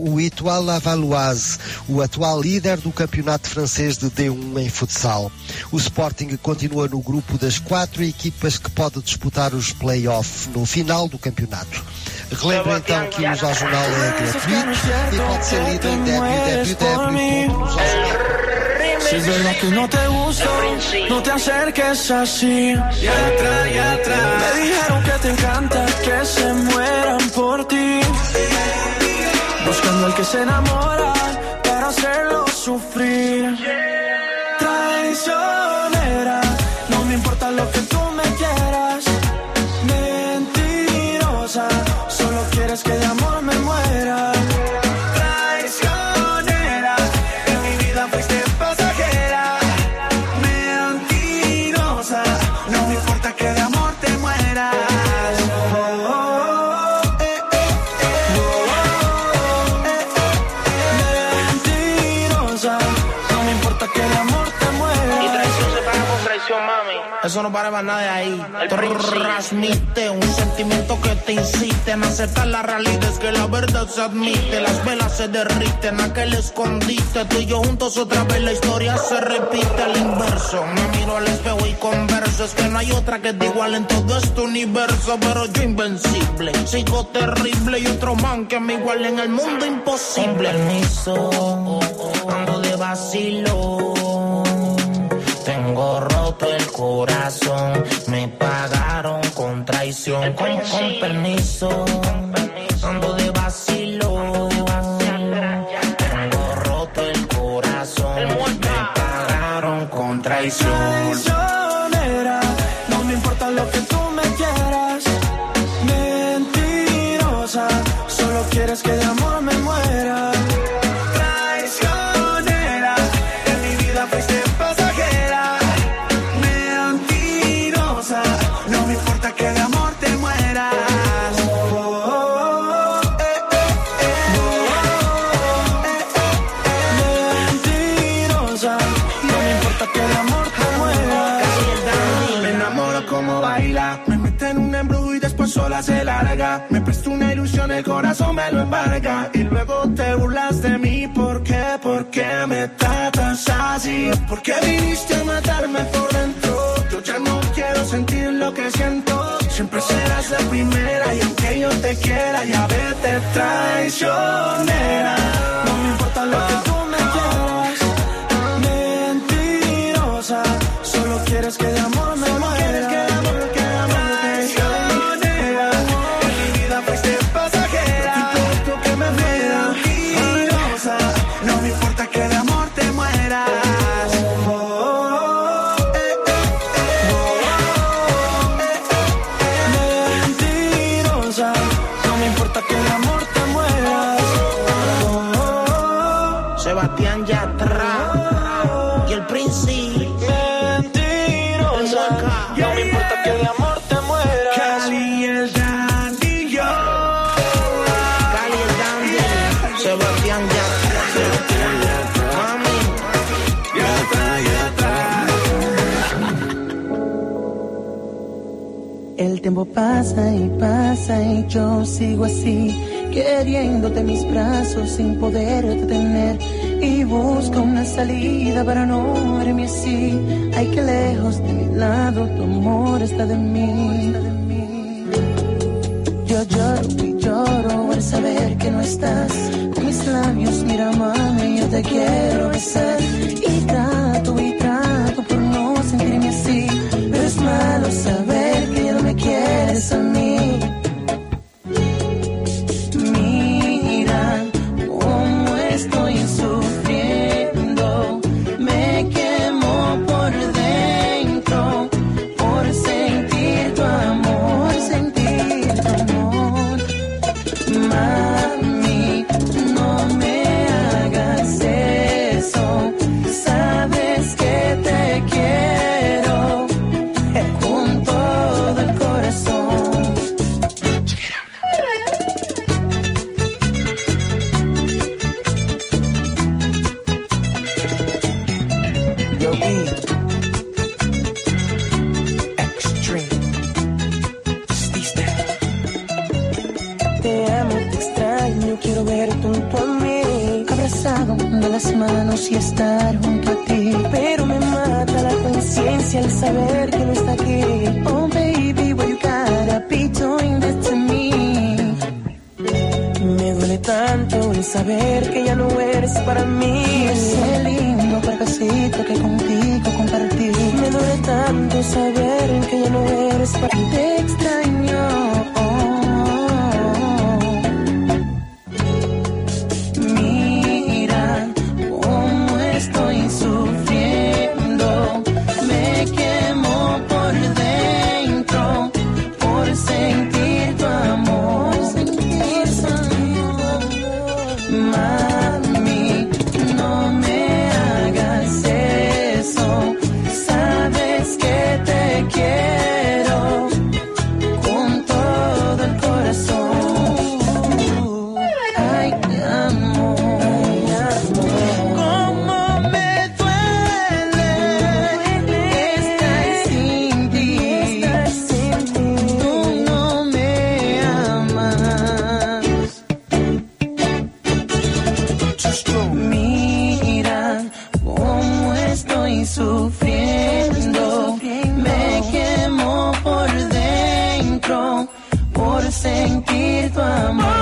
O Étoile Lavalloise, o atual líder do campeonato francês de D1 em futsal. O Sporting continua no grupo das 4 equipas que pode disputar os play-off no final do campeonato. Relembro então que o Luz ao Jornal é gratuito e pode ser lido em www.luzaujornal.com. Si es verdad que no te gusto, no te acerques así. Y atrás. Me dijeron que te encanta que se mueran por ti. Buscando al que se enamora para hacerlo sufrir. Traicionera, no me importa lo que tú me quieras. Mentirosa, solo quieres que de amor me muera. Traicionera, en mi vida fuiste pasajera. Mentirosa, no me importa que de amor te mueras. Eso no para más nada de ahí. Transmite un sentimiento que te incite en aceptar la realidad, es que la verdad se admite. Las velas se derriten, aquel escondite. Tú y yo juntos otra vez, la historia se repite al inverso. Me miro al espejo y converso, es que no hay otra que te igual en todo este universo. Pero yo invencible, sigo terrible y otro man que me iguale en el mundo imposible. Permiso, ando de vacilo. Tengo roto el corazón, me pagaron con traición. Con permiso, ando de vacilo. Tengo roto el corazón, me pagaron con traición. Traicionera, no me importa lo que tú me quieras. Mentirosa, solo quieres que de amor me muera. Traicionera, en mi vida fuiste pasajera. Mentirosa, no me importa que de amor te mueras. Mentirosa, no me importa que de amor te mueras. Me enamoro como baila, me mete en un embrujo y después sola se larga. Me presta una ilusión, el corazón me lo embarga. Y luego te burlas de mí, ¿por qué? ¿Por qué me tratas así? ¿Por qué viniste a matarme por dentro? Yo ya no quiero sentir lo que siento. Siempre serás la primera y aunque yo te quiera, ya vete traicionera. No me importa lo que tú me quieras. Mentirosa, solo quieres que de amor me muera. Traicionera, en mi vida fuiste pasajera. No importa que me muera. Mentirosa, no me importa que de amor te mueras. Mentirosa, no me importa que de amor te mueras. Sebastián Yatra y el Príncipe. Mentirosa, no me importa que de amor te mueras. Cali el Dandy, yo. Cali el Dandy, Sebastián Yatra. Mami, El tiempo pasa y yo sigo así, queriéndote en mis brazos sin poderte tener. Y busco una salida para no verme así. Ay, que lejos de mi lado tu amor está de mí. Yo lloro y lloro al saber que no estás. Con mis labios, mira mami, yo te quiero besar. Y trato por no sentirme así. Pero es malo saber que ya no me quieres a mí. Mira cómo estoy sufriendo. Me quemo por dentro por sentir tu amor, sentir tu amor. Mami, no me hagas eso. soltado de las manos y estar junto a ti. Pero me mata la conciencia al saber que no está aquí. Oh baby, why you gotta be doing this to me? Me duele tanto el saber que ya no eres para mí. Ese lindo fracasito que contigo compartí. Me duele tanto saber que ya no eres para mí. Te extraño. Mira cómo estoy sufriendo. Me quemo por dentro por sentir tu amor. Mami, no me hagas eso. Sabes que te quiero con todo el corazón. Ay, amor, cómo me duele estar sin ti. Tú no me amas. Mira cómo estoy sufriendo. Me quemo por dentro por sentir tu amor.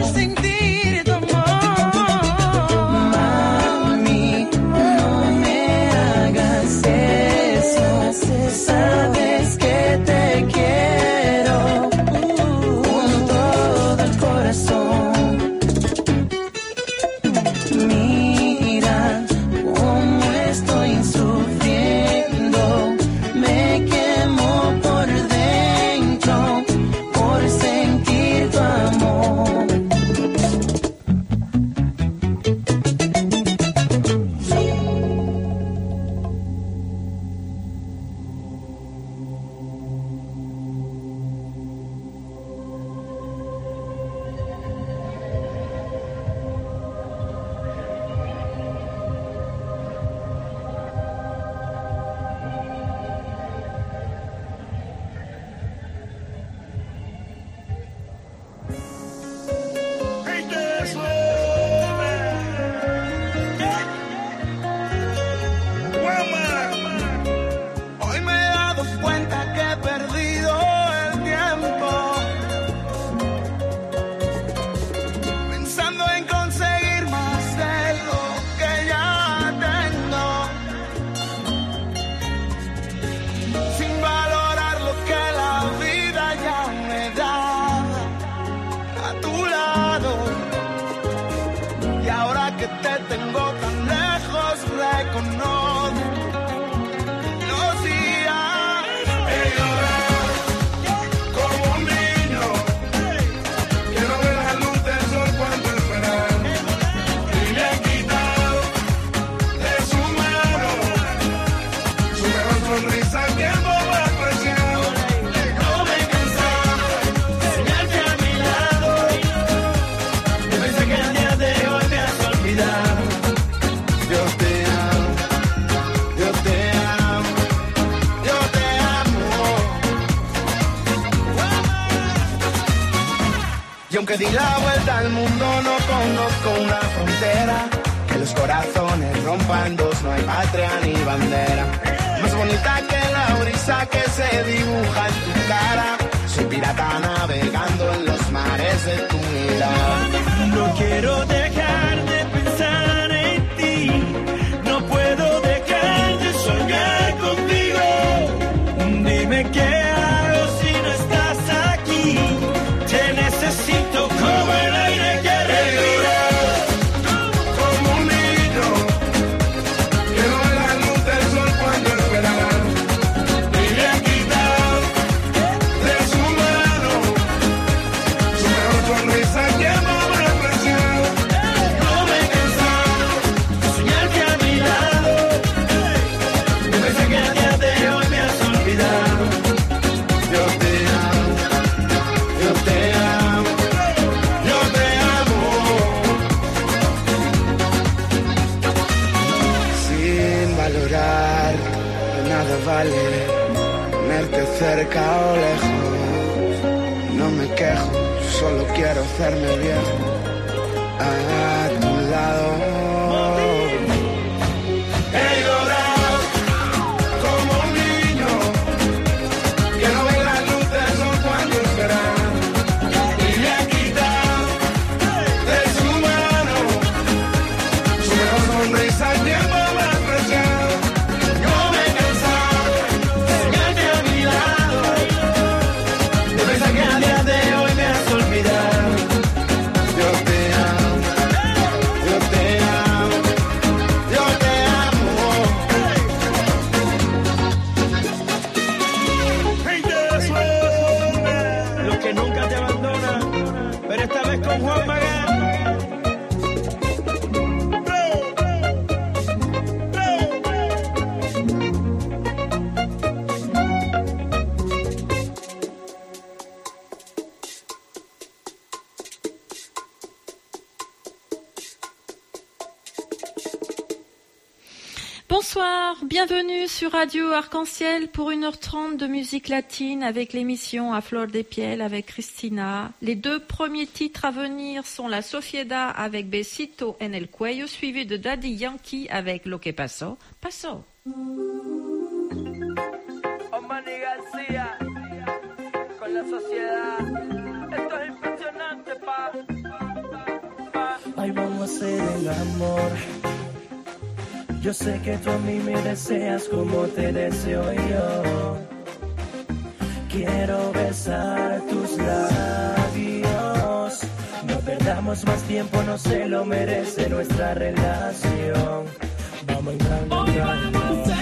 Mami, no me hagas eso. Sabes que te quiero con todo el corazón. Mira cómo estoy sufriendo. Me quemo por dentro por sentir tu amor. Hoy me he dado cuenta que he perdido el tiempo pensando en conseguir más de lo que ya tengo, sin valorar lo que la vida ya me da a tu lado. Y ahora que te tengo tan lejos, reconozco los días. He llorado como un niño. Quiero ver la luz del sol cuando esperar. Y le he quitado de su mano su mejor sonrisa, el tiempo más preciado. No me he cansado de tenerte a mi lado. Yo pensé que el día de hoy me has olvidado. Yo te amo, yo te amo, yo te amo. Y aunque di la vuelta al mundo, no conozco una frontera. Que los corazones rompan dos, no hay patria ni bandera. Más bonita que la brisa que se dibuja en tu cara. Soy pirata navegando en los mares de tu mirada. No quiero dejar de pensar en ti. No puedo dejar de soñar contigo. Dime qué hago si no estás aquí. Te necesito como el aire que respiro. Como un niño, quiero ver la luz del sol cuando esperar. Y le he quitado de su mano su mejor sonrisa, el tiempo más preciado. No me he cansado de soñarte a mi lado. Yo pensé que el día de hoy me has olvidado. Yo te amo, yo te amo, yo te amo. Sin valorar, de nada vale tenerte cerca o lejos. No me quejo, solo quiero hacerme viejo a tu lado. Bonsoir, bienvenue sur Radio Arc-en-Ciel pour 1h30 de musique latine avec l'émission A Flor de Piel avec Christina. Les 2 premiers titres à venir sont la Sociedad avec Besito en el Cuello, suivi de Daddy Yankee avec Lo que pasó, pasó. Manny García con la Sociedad. Esto es impresionante, pa. Ay, vamos a hacer el amor. Yo sé que tú a mí me deseas como te deseo yo. Quiero besar tus labios. No perdamos más tiempo, no se lo merece nuestra relación. Vamos entrando, entrando.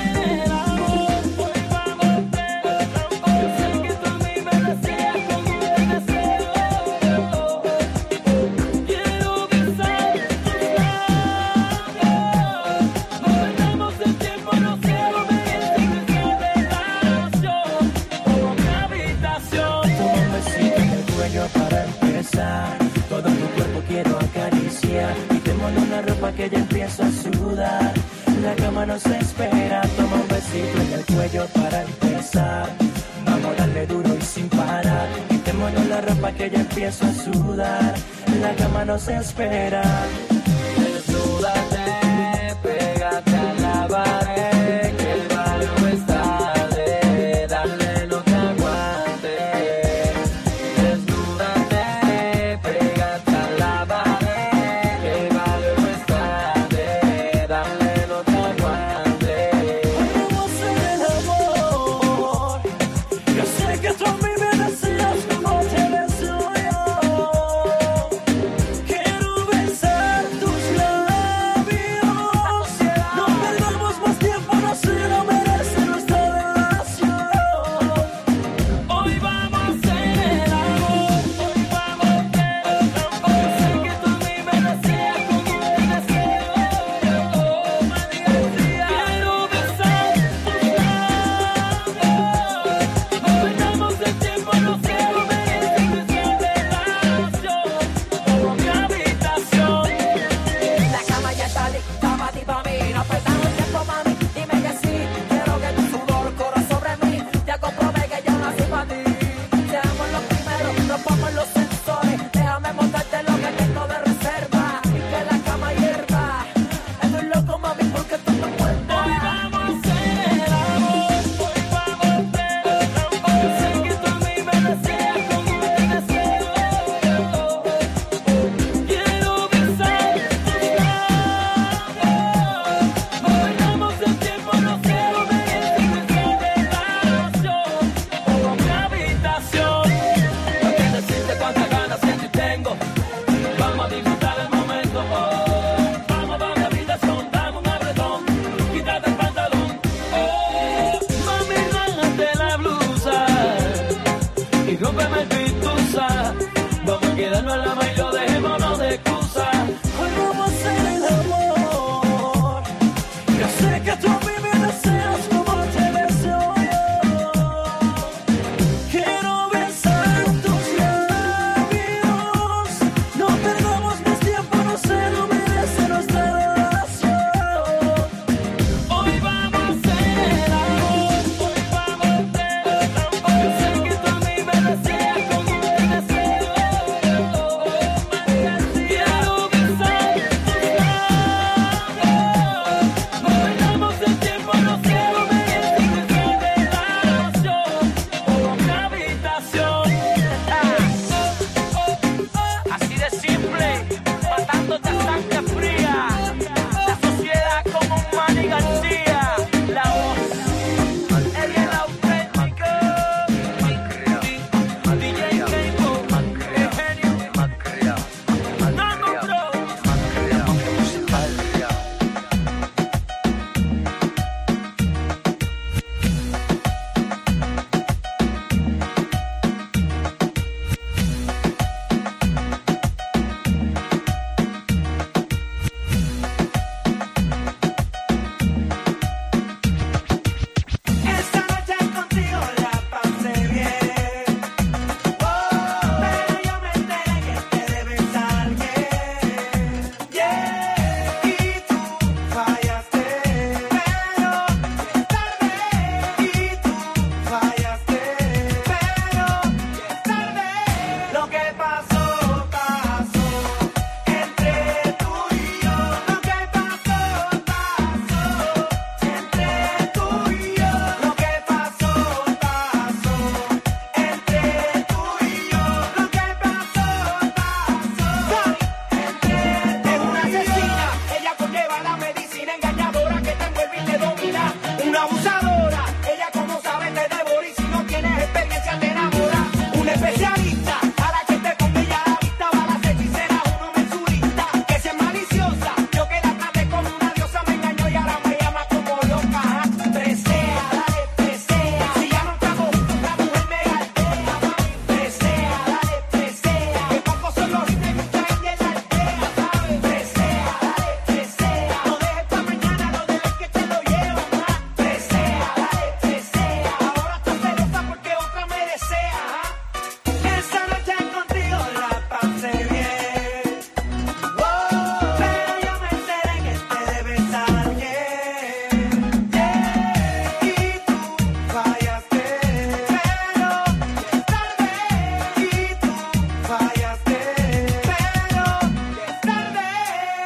Todo tu cuerpo quiero acariciar. Quitémonos la ropa que ya empiezo a sudar. La cama nos espera. Toma un besito en el cuello para empezar. Vamos a darle duro y sin parar. Quitémonos la ropa que ya empiezo a sudar. La cama nos espera. Desnúdate, pégate a la pared, que el barrio está de darle lo que aguante. Quiero besar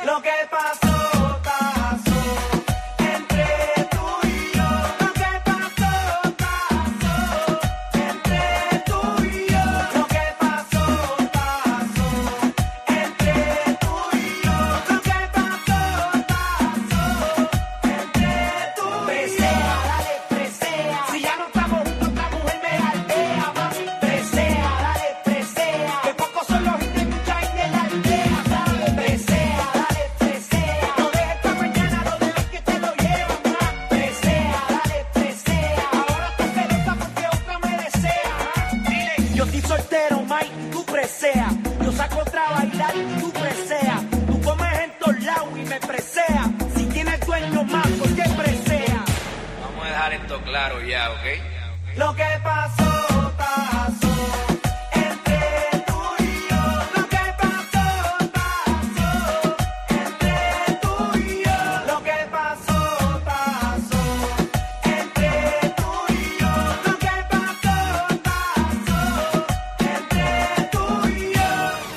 Lo que pasó, pasó entre tú y yo. Lo que pasó, pasó entre tú y yo. Lo que pasó, pasó entre tú y yo. Lo que pasó, pasó entre tú y yo. Presea, dale, presea. Si ya no estamos juntos, esta mujer me aldea, mami. Presea, dale, presea. Que pocos son los que mucha gente en la aldea, ¿sabes? Presea, dale, presea. No dejes esta mañana, no dejes que te lo llevan más. Presea, dale, presea. Ahora estás celosa porque otra me desea. Dile, yo estoy soltero, Mike, tú presea. Yo saco otra a bailar, tú presea. Tú comes en todos lados y me presea. Si tienes dueño más, ¿por qué presea? Vamos a dejar esto claro ya, ¿ok? Lo que pasó, pasó entre tú y yo. Lo que pasó, pasó entre tú y yo. Lo que pasó, pasó entre tú y yo. Lo que pasó, pasó entre tú y yo.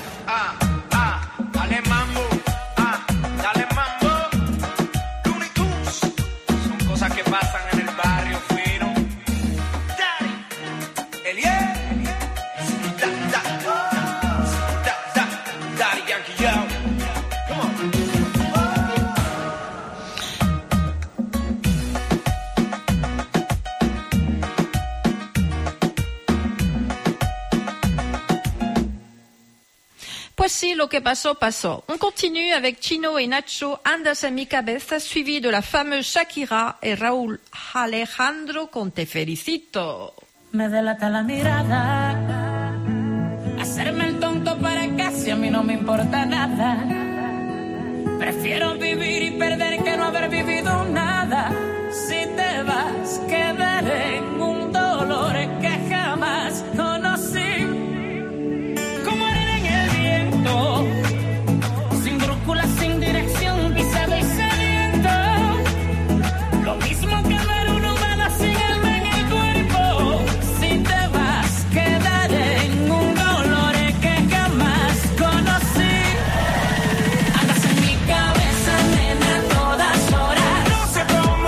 Dale mambo, dale mambo. Looney Tunes. Son cosas que pasan en el barrio fino. Elie. Daddy Yankee, yo. Come on. Pues sí, lo que pasó, pasó. On continue avec Chino et Nacho, Andas en mi cabeza, suivi de la fameuse Shakira et Raúl Alejandro con Te Felicito. Me delata la mirada, hacerme el tonto para casi a mí no me importa nada. Prefiero vivir y perder que no haber vivido nada. Si te vas, quedaré en un dolor que jamás conocí. Como arena en el viento, sin brújula, sin dirección, pisado y sediento. Lo mismo que ver un humano sin alma en el cuerpo. Si te vas, quedaré en un dolor que jamás conocí. Andas en mi cabeza, nena, a todas horas. No se ponga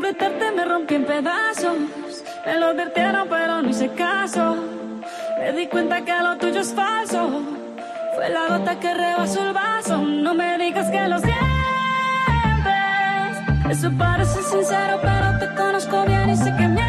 completarte me rompí en pedazos. Me lo advirtieron pero no hice caso. Me di cuenta que lo tuyo es falso. Fue la gota que rebasó el vaso. No me digas que lo sientes. Eso parece sincero pero te conozco bien y sé que mientes.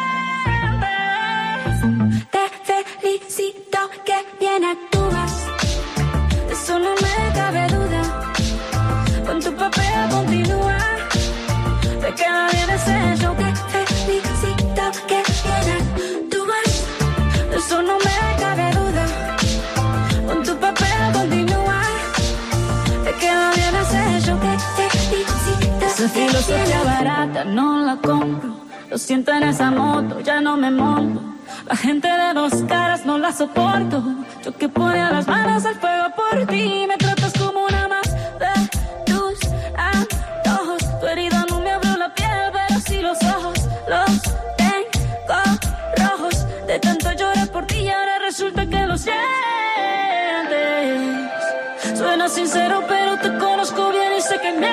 Te felicito que bien actúas. De eso no me cabe duda. Con tu papel continúa. Te queda bien ese show. Te felicito que bien actúas. De eso no me cabe duda. Con tu papel continúa. Te queda bien ese show. Te felicito. Esa filosofía barata no la compro. Lo siento en esa moto, ya no me monto. La gente de dos caras no la soporto. Yo que ponía las manos al fuego por ti. Me tratas como una más de tus antojos. Tu herida no me abrió la piel, pero sí los ojos. Los tengo rojos. De tanto llorar por ti y ahora resulta que lo sientes. Suena sincero, pero te conozco bien y sé que mientes.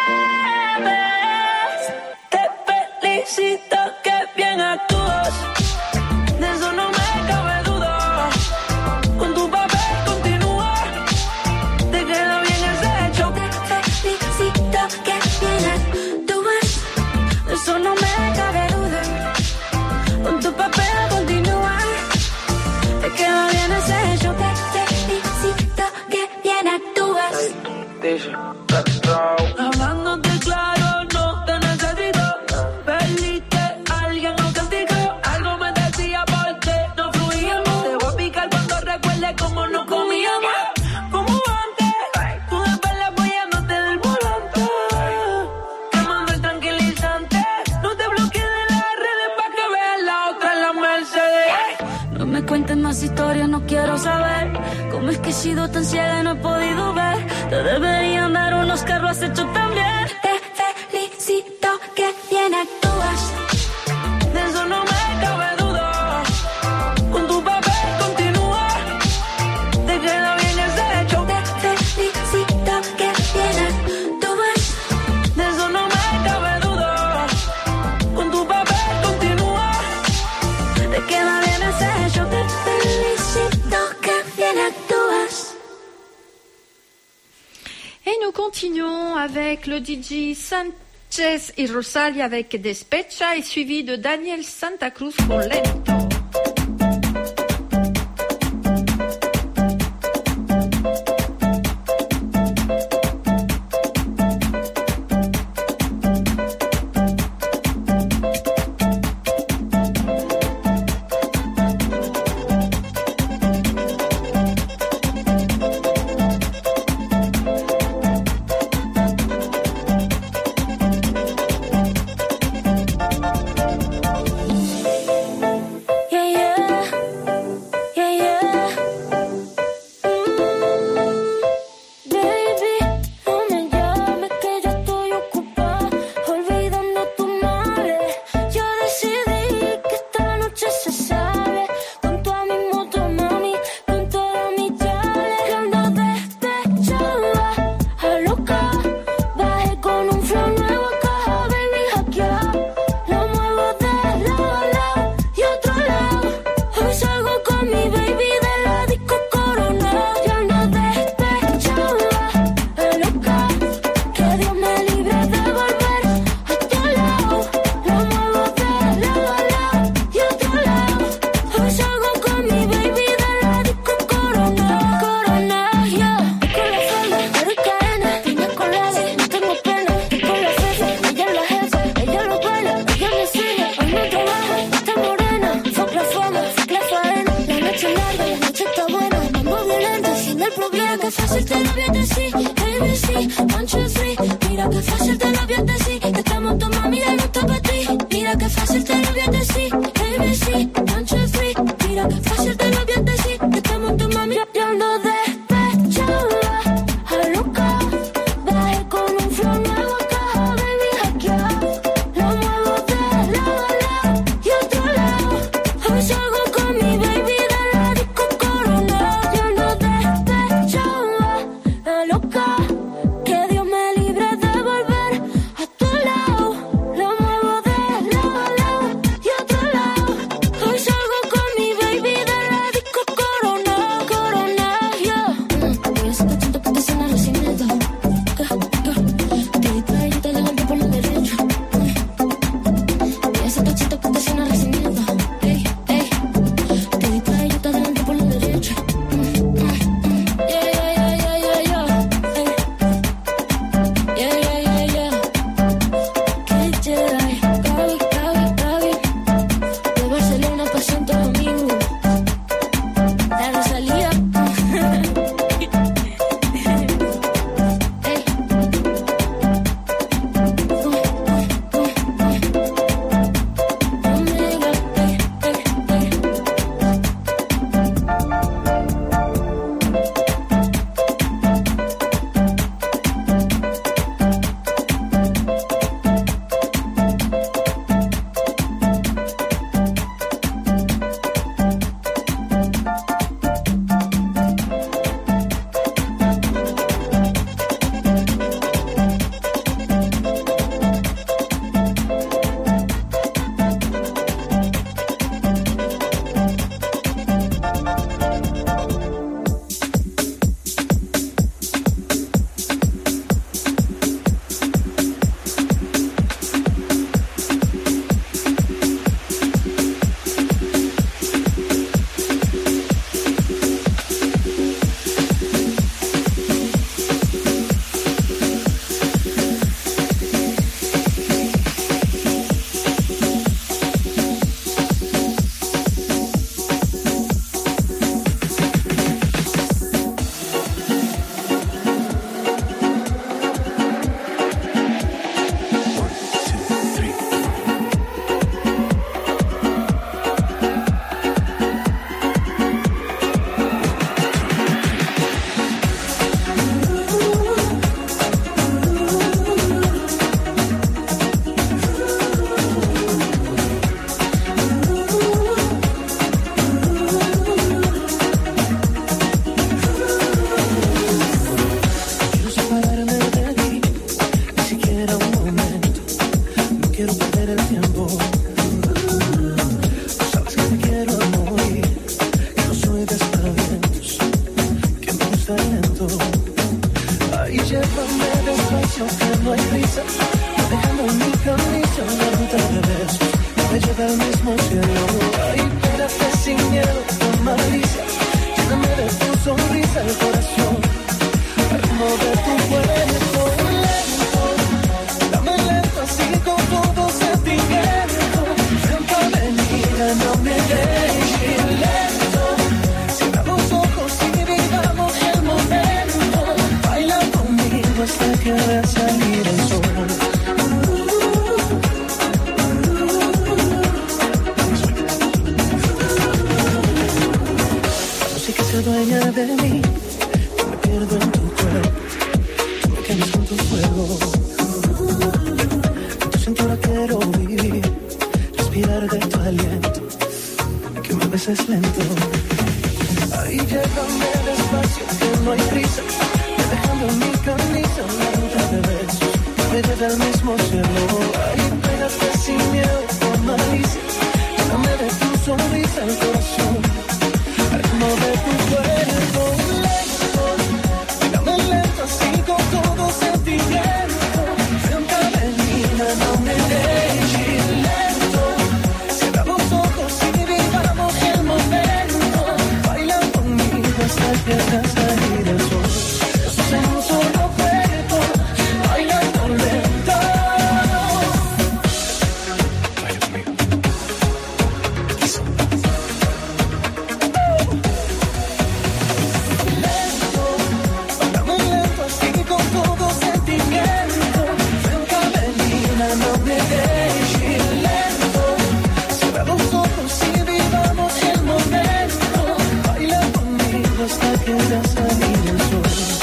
Te felicito que bien actúas. De eso no me cabe duda. Con tu papel continúa. Te queda bien ese show. Te felicito que bien actúas. De eso no me cabe duda. Con tu papel continúa. Te queda bien ese show. Te felicito que bien actúas. Hablándote claro, no te necesito. Perdiste a alguien o castigo. Algo me decía porque no fluíamos. Te voy a picar cuando recuerde cómo nos comíamos. Como antes, tú después apoyándote del volante. Quemando el tranquilizante. No te bloquees de las redes pa' que veas la otra en la Mercedes. No me cuentes más historias, no quiero saber. Cómo es que he sido tan ciega y no he podido ver. Te deberían dar unos carros has hecho también. Te felicito que bien actúas. De eso no me cabe duda. Con tu papel continúa. Te queda bien ese show. Te felicito que bien actúas. De eso no me cabe duda. Con tu papel continúa. Te queda bien ese show. Te felicito que bien actúas. Et nous continuons avec le DJ Sanchez et Rosalia avec Despecha et suivi de Daniel Santa Cruz pour Lento. Loca, que Dios me libre de volver a tu lado. Lo muevo al mismo cielo. Ay, pégate sin miedo por malicia, dame de tu sonrisa el corazón, al ritmo de tu cuerpo. Lento, dame lento así con todo sentimiento. Ven a venir, no me dejes lento. Cierra los ojos y vivamos el momento. Baila conmigo hasta que haga salir el sol. Eso es un solo cuerpo, bailando lento. Baila conmigo. Lento, bailame lento así con todo sentimiento. Ven a venir, no me dejes lento. Cierra los ojos y vivamos el momento. Baila conmigo hasta que haga salir el sol.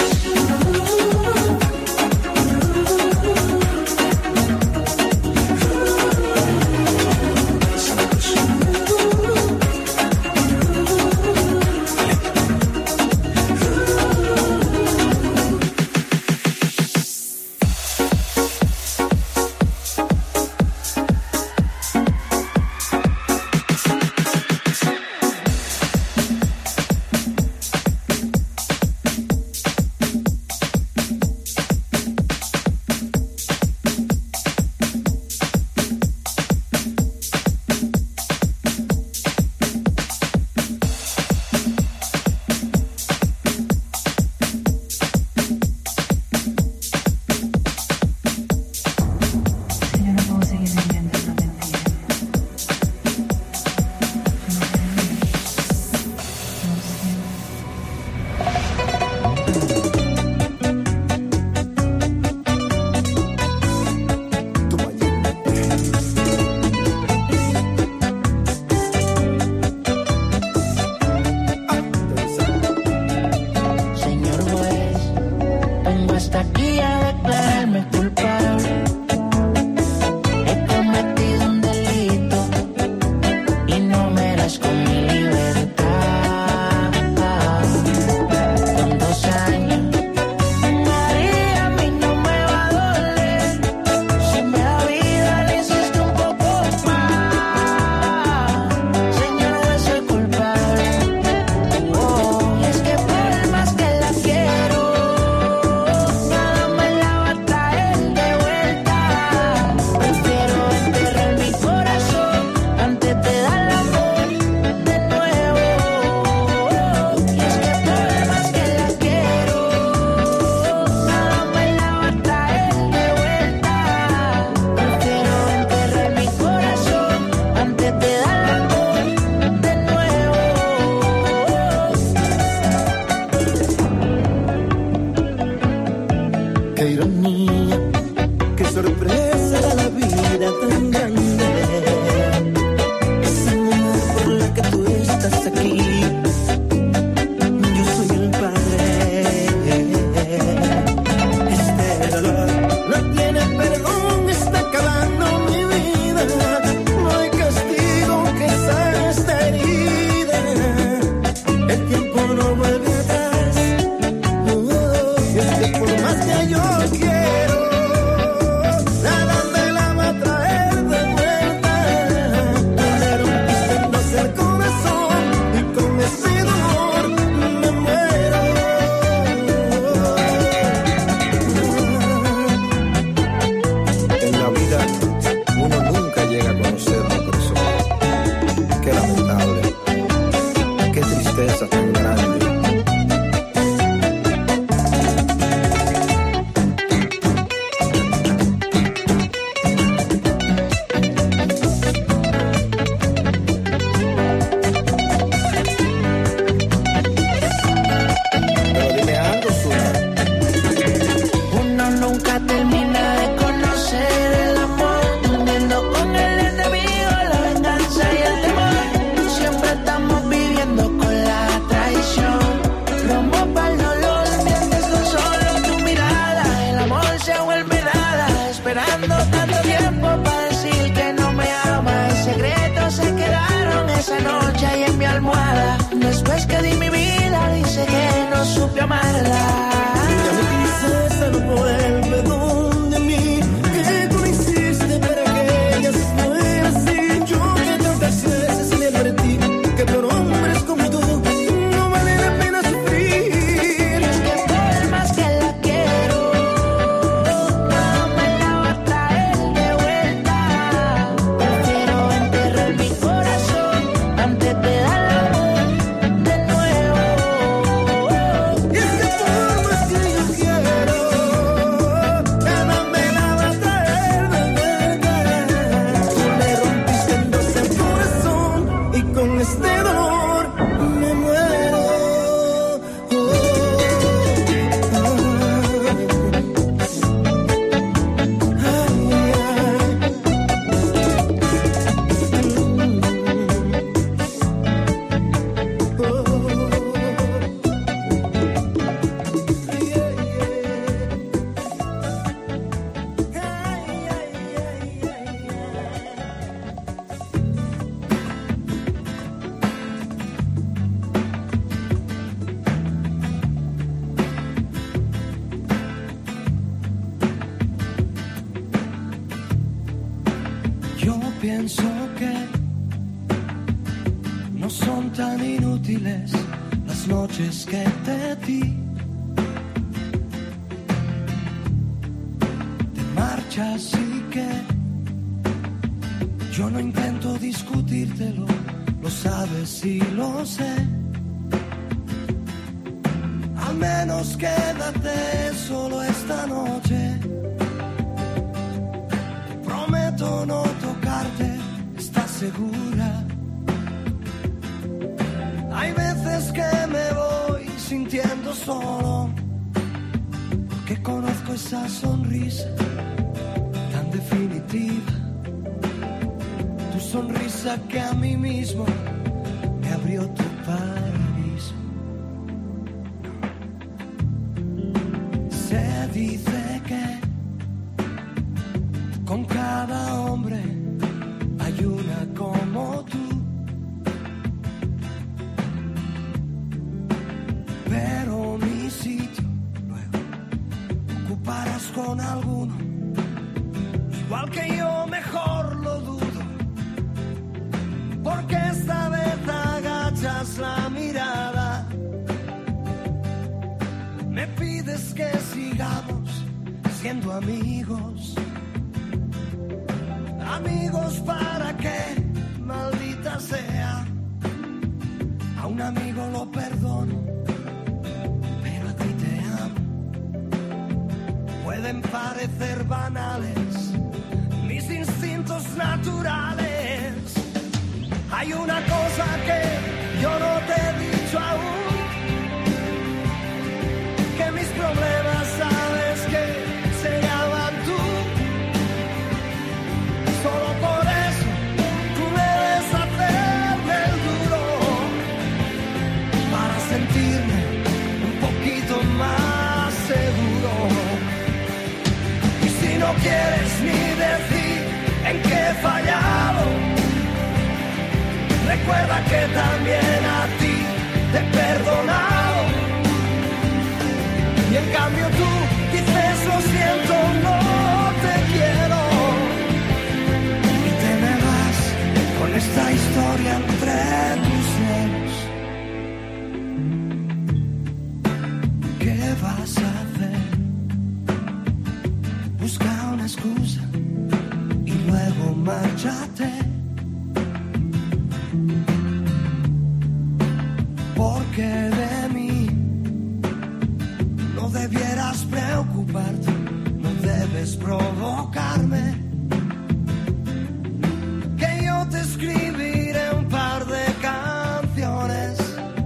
Señor juez, vengo hasta aquí a declararme culpable. He cometido un delito y no merezco mi libertad. Con 2 años, María, a mí no me va a doler. Si me da vida, le hiciste un poco más. Señor juez, soy culpable. Y es que por más que la quiero, nada me la va a traer de vuelta. Prefiero enterrar mi corazón antes de dar amor de nuevo. Y es que por más que la quiero, nada me la va a traer de vuelta. Prefiero enterrar mi corazón antes de dar amor de nuevo. Qué ironía, qué sorpresa la vida tan grande. Esa mujer por la que tú estás aquí, yo soy el padre. Este dolor no tiene perdón, está acabando mi vida. No hay castigo que sane esta herida. El tiempo no vuelve atrás. Es que por más que yo quiero, nada me la va a traer de vuelta. Me rompiste en 2 el corazón y con ese dolor me muero. En la vida uno nunca llega a conocer a una persona. Qué lamentable, qué tristeza tan grande. Pero dime algo, Suna. Uno nunca termina de conocer el amor, durmiendo con el enemigo, la venganza y el temor. Siempre estamos viviendo con la traición. Romo para el dolor, mientes con solo tu mirada. El amor se vuelve nada, esperando tanto tiempo para decir que no me ama. En secreto se quedaron esa noche ahí en mi almohada. Después que di mi vida, dice que no supe amarla. Ya mi tristeza no vuelve donde mí, que tan inútiles las noches que te di. Te marchas y que yo no intento discutírtelo, lo sabes y lo sé. Al menos quédate solo esta noche. Prometo no tocarte, ¿estás segura? Hay veces que me voy sintiendo solo, porque conozco esa sonrisa tan definitiva. Tu sonrisa que a mí mismo me abrió tu paraíso. Se dice que con cada hombre hay una como tú. Pero mi sitio luego ocuparás con alguno, igual que yo, mejor lo dudo, porque esta vez agachas la mirada. Me pides que sigamos siendo amigos. Amigos para qué, maldita sea. A un amigo lo perdono, pero a ti te amo. Pueden parecer banales mis instintos naturales. Hay una cosa que yo no te he dicho aún, que mis problemas sabes que se llaman tú. Solo por eso tú debes hacerme el duro, para sentirme un poquito más seguro. Y si no quieres ni decir en qué he fallado, recuerda que también a ti te he perdonado. Y en cambio tú dices lo siento, no te quiero. Y te me vas con esta historia entre tus dedos. ¿Qué vas a hacer? Busca una excusa y luego márchate. Porque de mí no debieras preocuparte, no debes provocarme. Que yo te escribiré un par de canciones,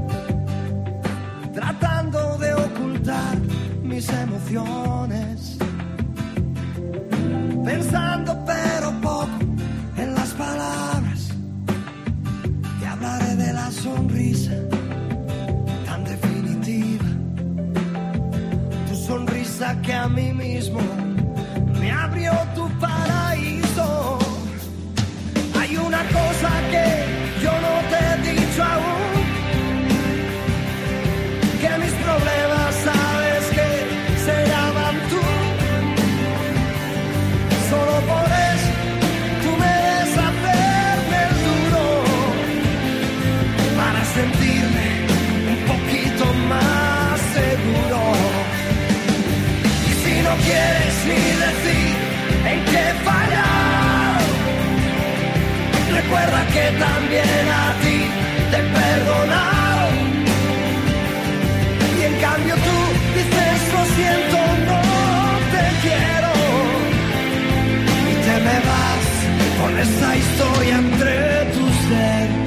tratando de ocultar mis emociones, pensando pero poco en las palabras. Te hablaré de la sonrisa tan definitiva, tu sonrisa que a mí mismo me abrió tu paraíso. Hay una cosa que yo no te he dicho aún, que mis problemas sabes que se llaman tú. Solo por eso tú me debes hacerme el duro, para sentirme un poquito más seguro. Y si no quieres ni decir en qué he fallado, recuerda que también a ti te he perdonado. Y en cambio tú dices lo siento, no te quiero. Y te me vas con esta historia entre tus dedos.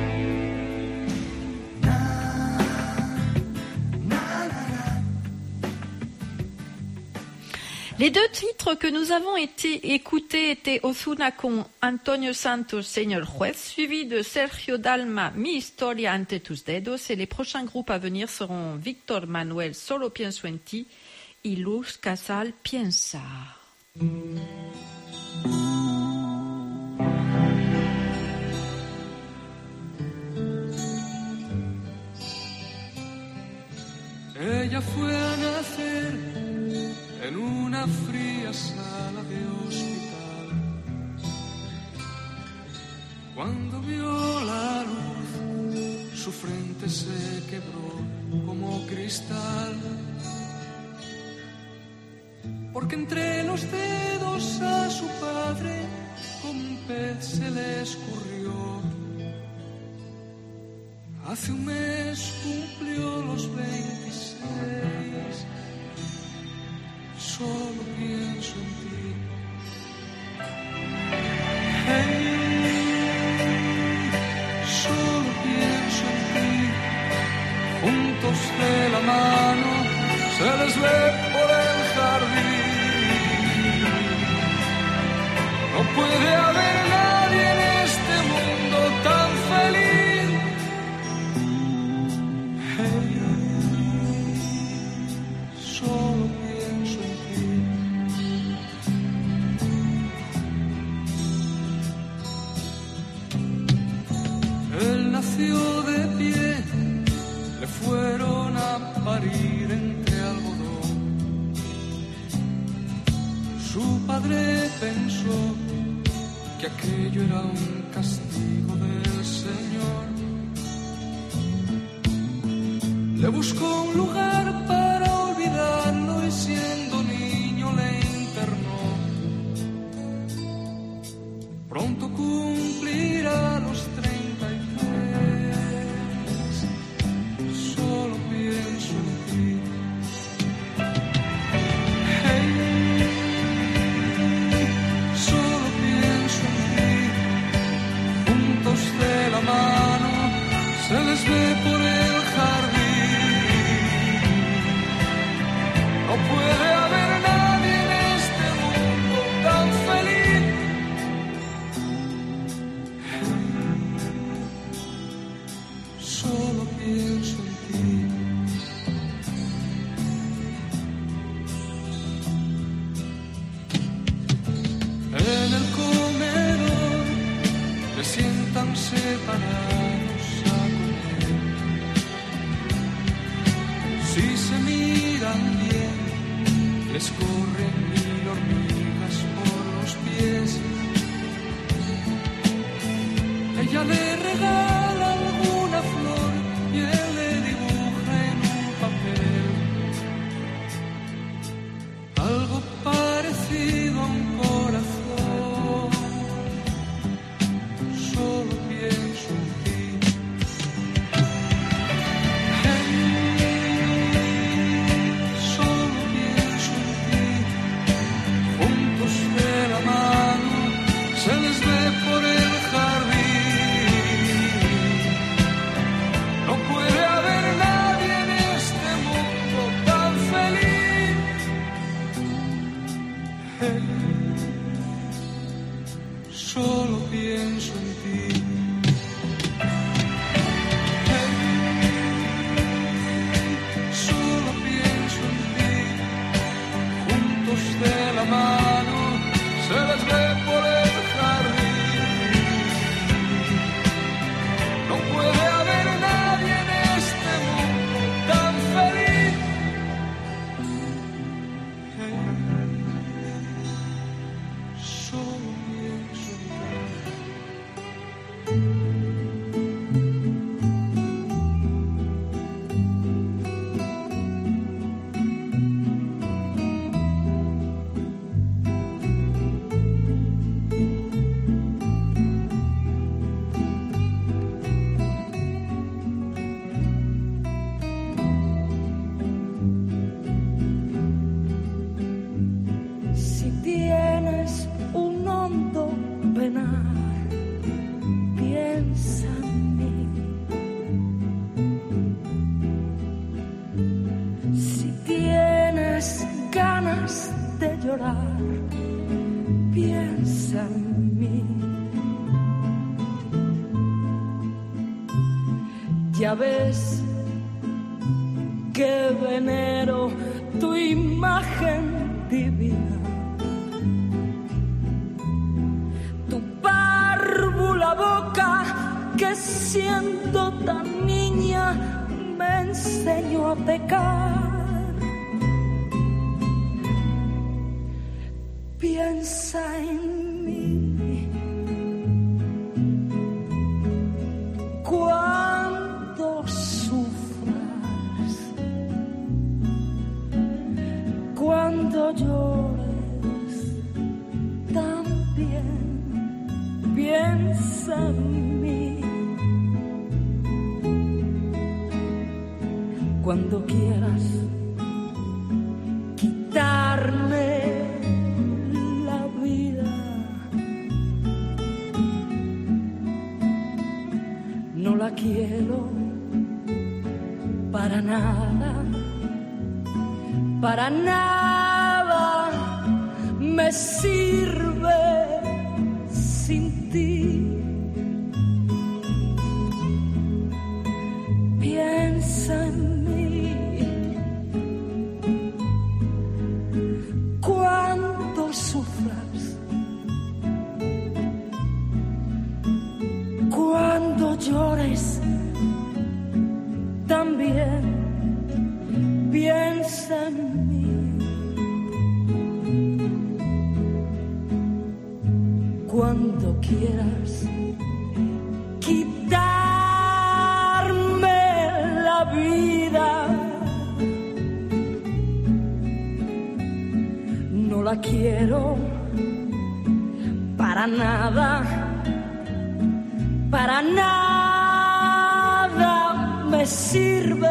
Les deux titres que nous avons écoutés étaient Ozuna con Antonio Santos, Señor Juez, suivi de Sergio Dalma, Mi Historia ante tus dedos, et les prochains groupes à venir seront Víctor Manuel, Solo pienso en ti, y Luz Casal, Piensa. Ella fue a nacer en una fría sala de hospital. Cuando vio la luz, instante se quebró como cristal, porque entre los dedos a su padre como un pez se le escurrió. Hace un mes cumplió los 26, solo pienso en ti. Hey, solo pienso en ti. Juntos de la mano se les ve por el jardín. No puede haber nadie en este mundo tan feliz. Hey, solo pienso en ti. Él nació de pie, le fueron a parir entre algodón. Su padre pensó que aquello era un castigo del Señor. Le buscó un lugar para olvidarlo y siendo niño le internó. Pronto cumplirá los 33. Solo pienso en ti. Hey, solo pienso en ti. Juntos de la mano se les ve por el jardín. No puede haber nadie en este mundo tan feliz. Solo pienso en ti. En el comedor le sientan separados a comer. Si se miran bien, les corren 1000 hormigas por los pies. Ella le regala alguna flor y él le dibuja en un papel algo parecido a un corazón. Solo pienso en ti. Hey, solo pienso en ti. Juntos de la mano se les ve por el jardín. No puede haber nadie en este mundo tan feliz. Hey, solo pienso en ti. Hey, solo pienso en ti. Juntos de la mano se les ve por el jardín. No puede haber nadie en este mundo tan feliz. Hey, solo pienso en ti. Si tienes un hondo penar, piensa en mí. Si tienes ganas de llorar, piensa en mí. Ya ves que venero tu imagen divina, tu párvula boca que siendo tan niña me enseñó a pecar. Piensa en mí cuando piensa en mí. Cuando quieras quitarme la vida, no la quiero para nada, para nada me sirve sin ti. Piensa en mí cuando sufras, cuando llores también. Piensa en mí cuando quieras quitarme la vida, no la quiero para nada, para nada me sirve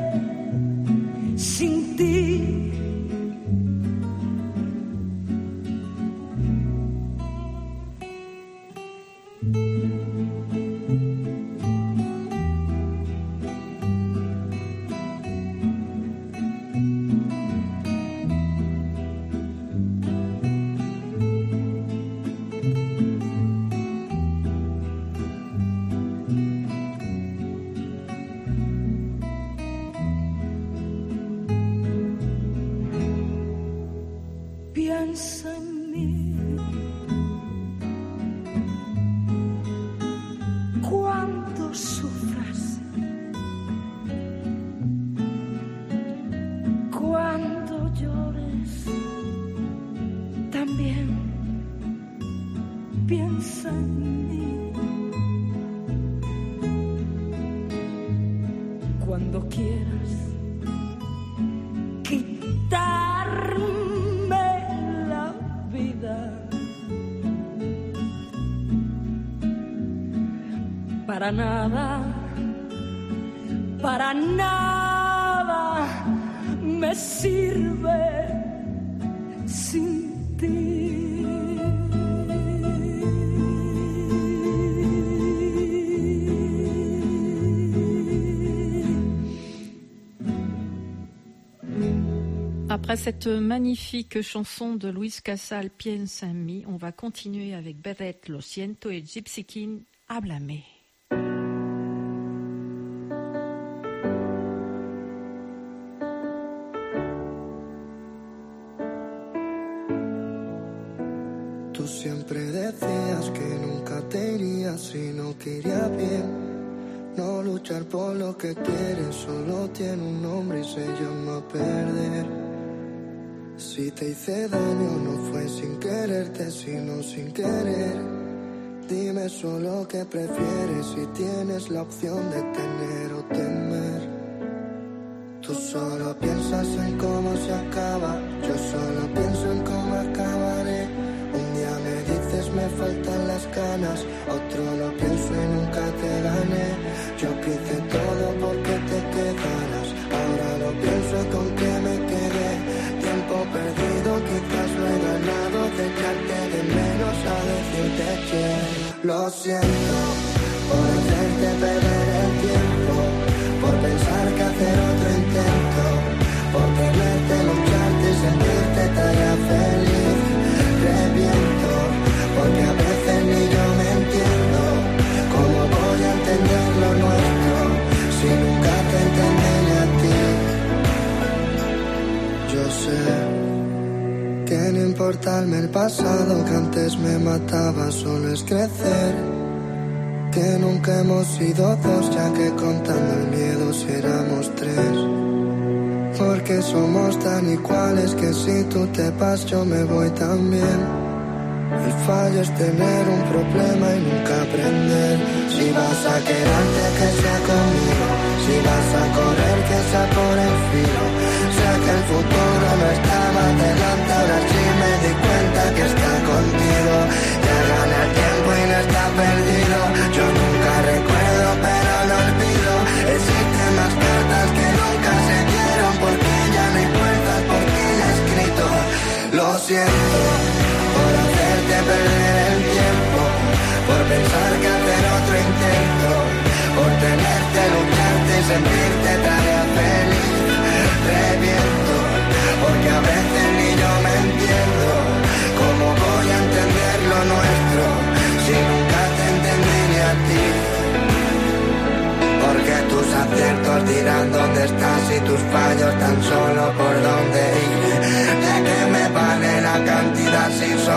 sin ti. Piensa en mí cuando sufras, cuando llores también. Piensa en mí cuando quieras quitarme la vida, para nada, para nada me sirve sin ti. Après cette magnifique chanson de Luis Casal, Piensa en mí, on va continuer avec Beret, Lo siento et Gypsy King, Háblame. Tú siempre decías que nunca te irías si no te iría bien. No luchar por lo que quieres solo tiene un nombre y se llama perder. Si te hice daño no fue sin quererte sino sin querer. Dime solo qué prefieres si tienes la opción de tener o temer. Tú solo piensas en cómo se acaba, yo solo pienso en cómo acabaré. Un día me dices me faltan las ganas, otro lo pienso y nunca te gané. Yo quise todo porque te quedaras, ahora lo pienso con que me quedé. Tiempo perdido, quizás lo he ganado, de echarte de menos a decirte que lo siento por hacerte perder el tiempo, por pensar que hacer otro intento, por tenerte, lucharte y sentirte tan feliz. Reviento, porque a veces ni yo me entiendo. ¿Cómo voy a entender lo nuestro si nunca te entendí ni a ti? Yo sé que no importarme el pasado que antes me mataba, solo es crecer. Que nunca hemos sido dos, ya que contando el miedo si éramos tres. Porque somos tan iguales que si tú te vas yo me voy también. El fallo es tener un problema y nunca aprender. Si vas a quedarte que sea conmigo, si vas a correr que sea por el filo. Sé que el futuro no estaba delante, ahora sí me di cuenta que está contigo. Ya gana el tiempo y no está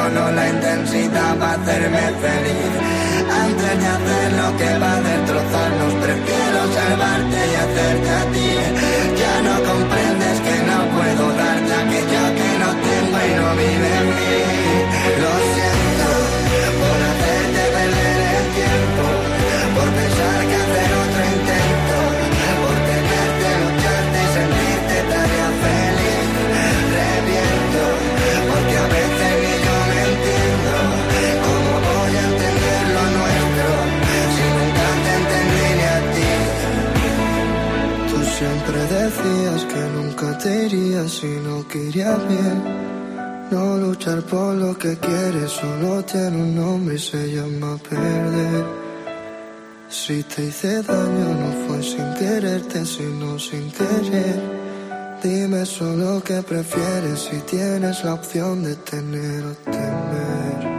solo la intensidad va a hacerme feliz. Antes de hacer lo que va a destrozarnos, prefiero salvarte y hacerte a ti. Ya no comprendes que no puedo darte aquello que no tengo y no vive en mí. Lo siento por hacerte perder el tiempo, por pensar que hacer otro intento, por tenerte, lucharte y sentirte tarea feliz. Reviento, porque a veces ni yo me entiendo. ¿Cómo voy a entender lo nuestro si nunca te entendí ni a ti? Tú siempre decías que nunca te irías si no querías bien. No luchar por lo que quieres solo tiene un nombre y se llama perder. Si te hice daño no fue sin quererte sino sin querer. Dime solo qué prefieres si tienes la opción de tener o temer.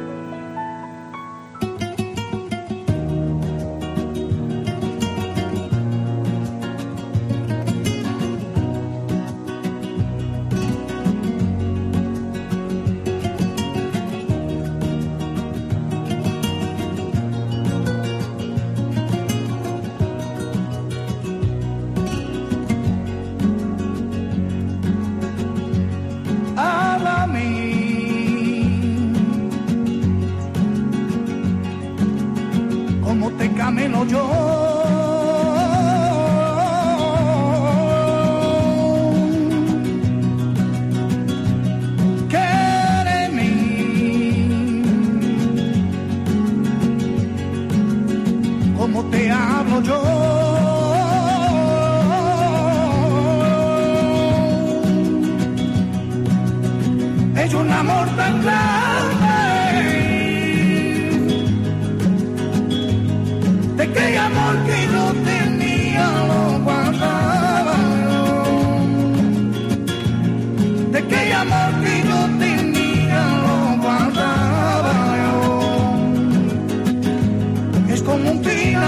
camino yo. Quéreme, como te hablo yo. Es un amor tan grande, de aquel amor que yo tenía lo guardaba yo, de aquel amor que yo tenía lo guardaba yo. Es como un final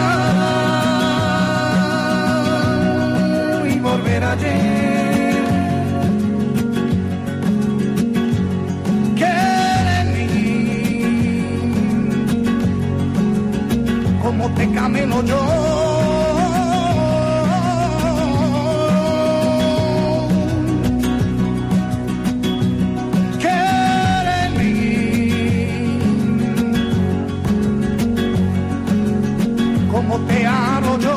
y volver ayer. Como te camino yo, quéreme, como te hablo yo,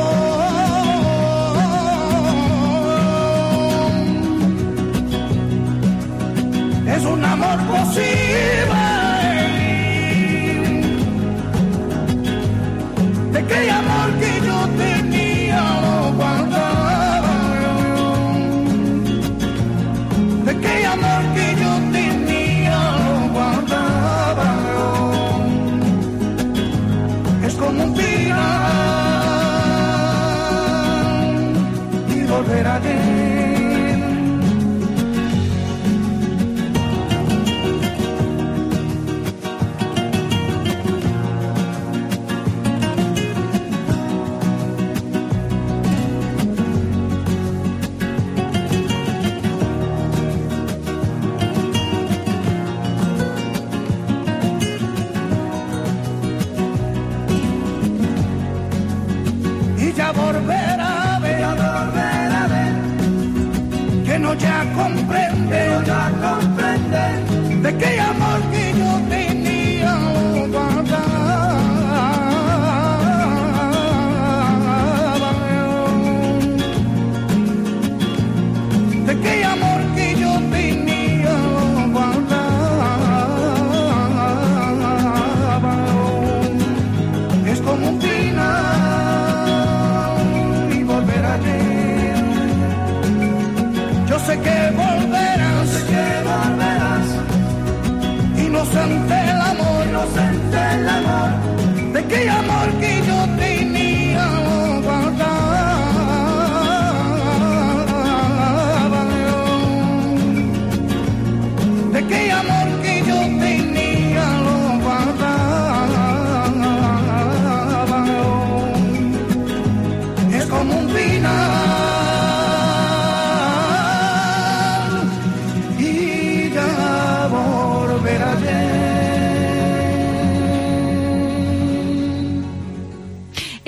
es un amor posible. Aquel amor que yo tenía lo guardaba yo, de aquel amor que yo tenía lo guardaba yo. Es como un final y volver ayer. Volver a ver, que no ya comprende, de aquel amor que yo tenía guardaba, de aquel amor que yo tenía guardaba, es como un final. Yo sé que volverás, inocente el amor, de aquel amor que yo tenía guardaba, de aquel amor que yo tenía guardaba, es como un final. Verás.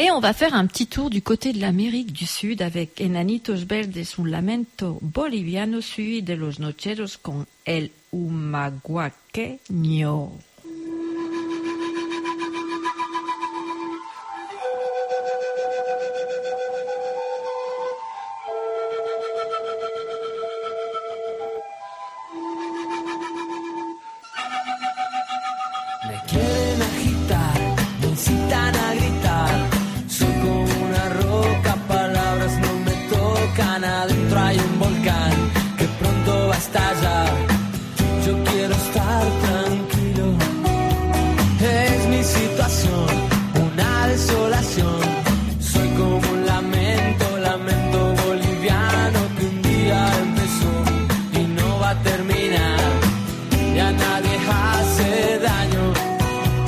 Et on va faire un petit tour du côté de l'Amérique du Sud avec Enanitos Verdes, un lamento boliviano suivi de los nocheros con el humaguaqueño. Me quieren agitar, me incitan a gritar. Soy como una roca, palabras no me tocan. Adentro hay un volcán que pronto va a estallar. Yo quiero estar tranquilo. Es mi situación, una desolación. Soy como un lamento, lamento boliviano que un día empezó y no va a terminar. Ya nadie hace daño.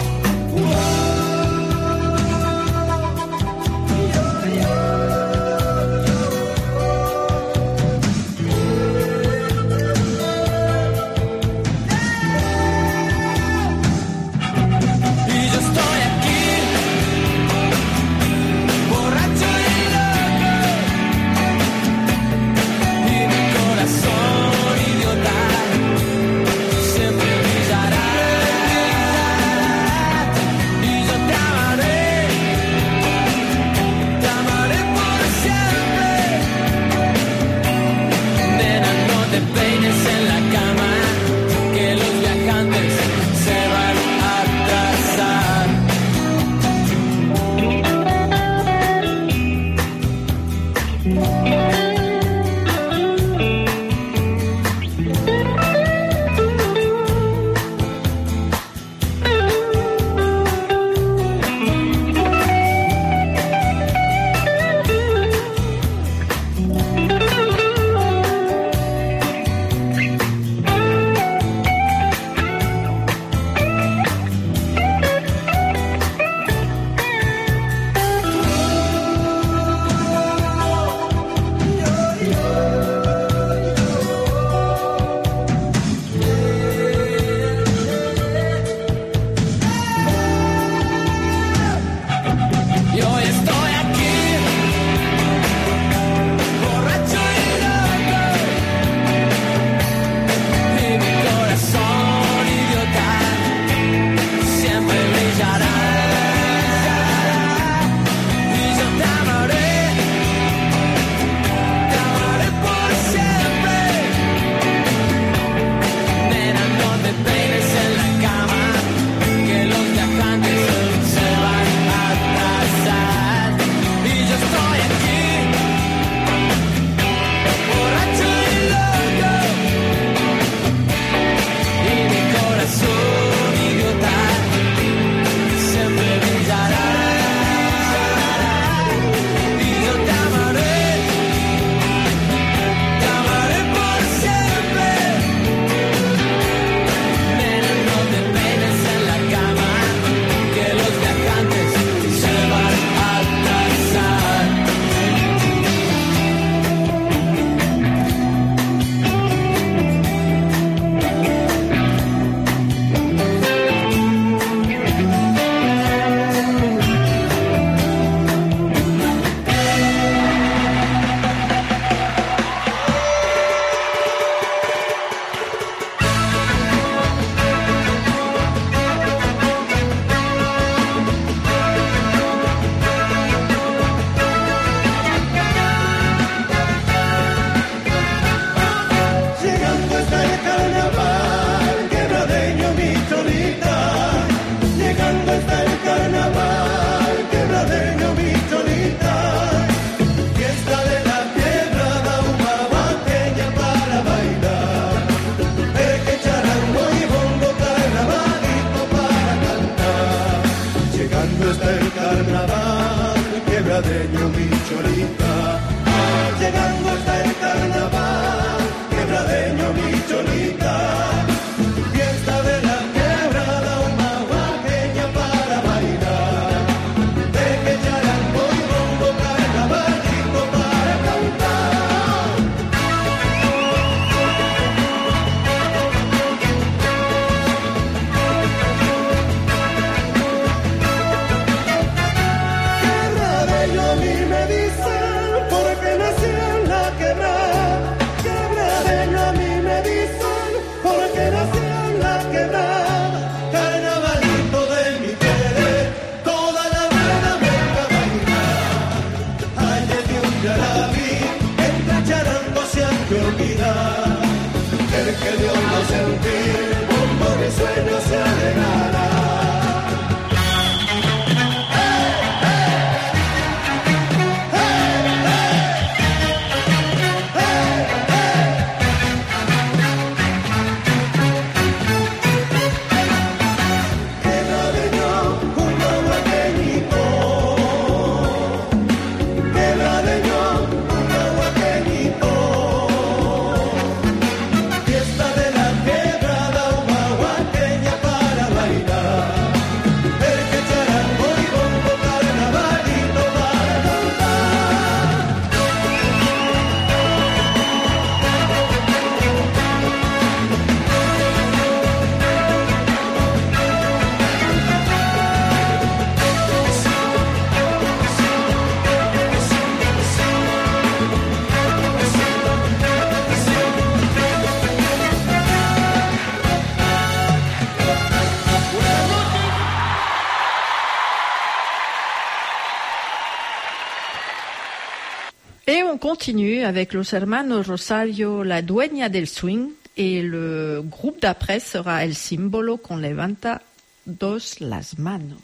on continue avec Los Hermanos Rosario, La Dueña del Swing, et le groupe d'après sera El Símbolo con Levanta Dos las Manos.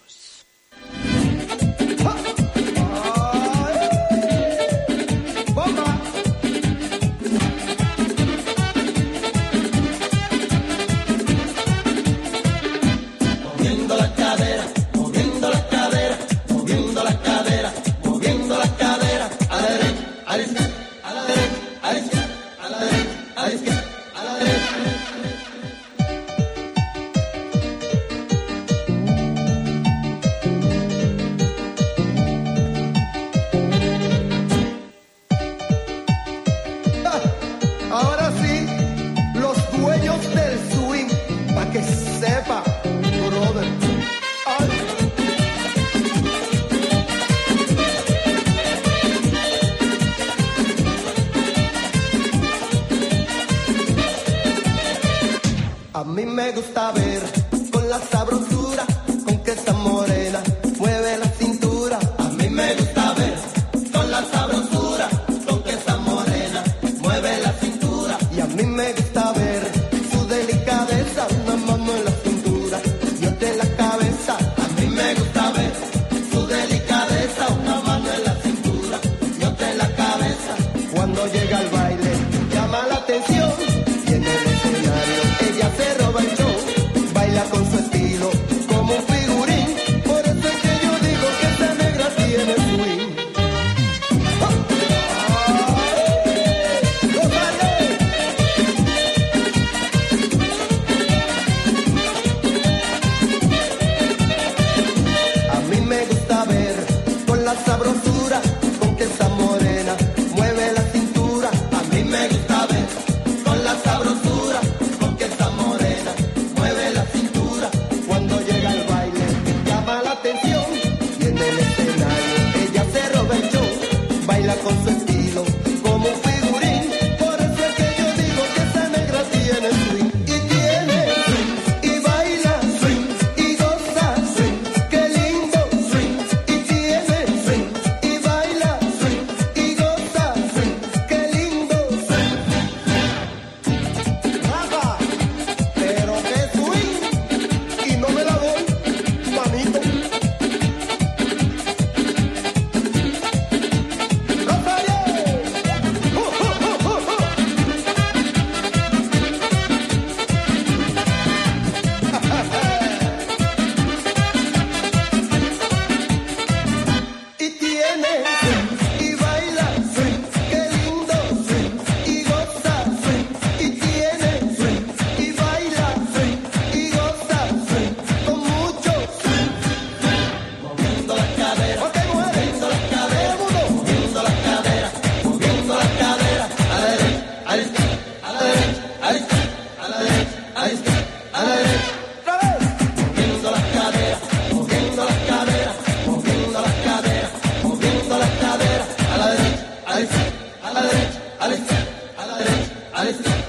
Ahora sí, los dueños del swing, pa' que sepa, brother. Ay. A mí me gusta ver con la sabrosura con que esta morena mueve la cintura. A mí me gusta ver con la sabrosura con que esta morena mueve la cintura. Y a mí me gusta ver su delicadeza, una mano en la cintura y otra en la cabeza. A mí me gusta ver su delicadeza, una mano en la cintura y otra en la cabeza. Cuando llega al baile llama la atención y en el escenario ella se roba el show, baila con su estilo como un figurín. Por eso es que yo digo que esta negra tiene swing. A mí me gusta ver con la sabrosura con que esta morena mueve la cintura. A mí me gusta ver con la sabrosura con que esta morena mueve la cintura. Cuando llega al baile llama la atención y en el escenario ella se roba el show, baila con su estilo como un figurín. Por eso es que yo digo que esta negra tiene swing. Y tiene swing, y baila swing, y goza swing, qué lindo swing. Y tiene swing, y baila swing, y goza swing, qué lindo swing. Rafa, pero qué swing, y no me la doy, manito. Rosario, y tiene swing, y baila swing, qué lindo swing, y goza swing. Y tiene swing, y baila swing, y goza swing, con mucho swing. Moviendo las caderas, ok, mujeres, moviendo las caderas, moviendo las caderas, moviendo las caderas, a la derecha, a la izquierda, a la derecha, a la izquierda, a la derecha, a la izquierda, a la derecha. Otra vez. Moviendo las caderas, moviendo las caderas, moviendo las caderas, moviendo las caderas, a la derecha, a la izquierda, a la derecha, a la izquierda, a la derecha, a la izquierda.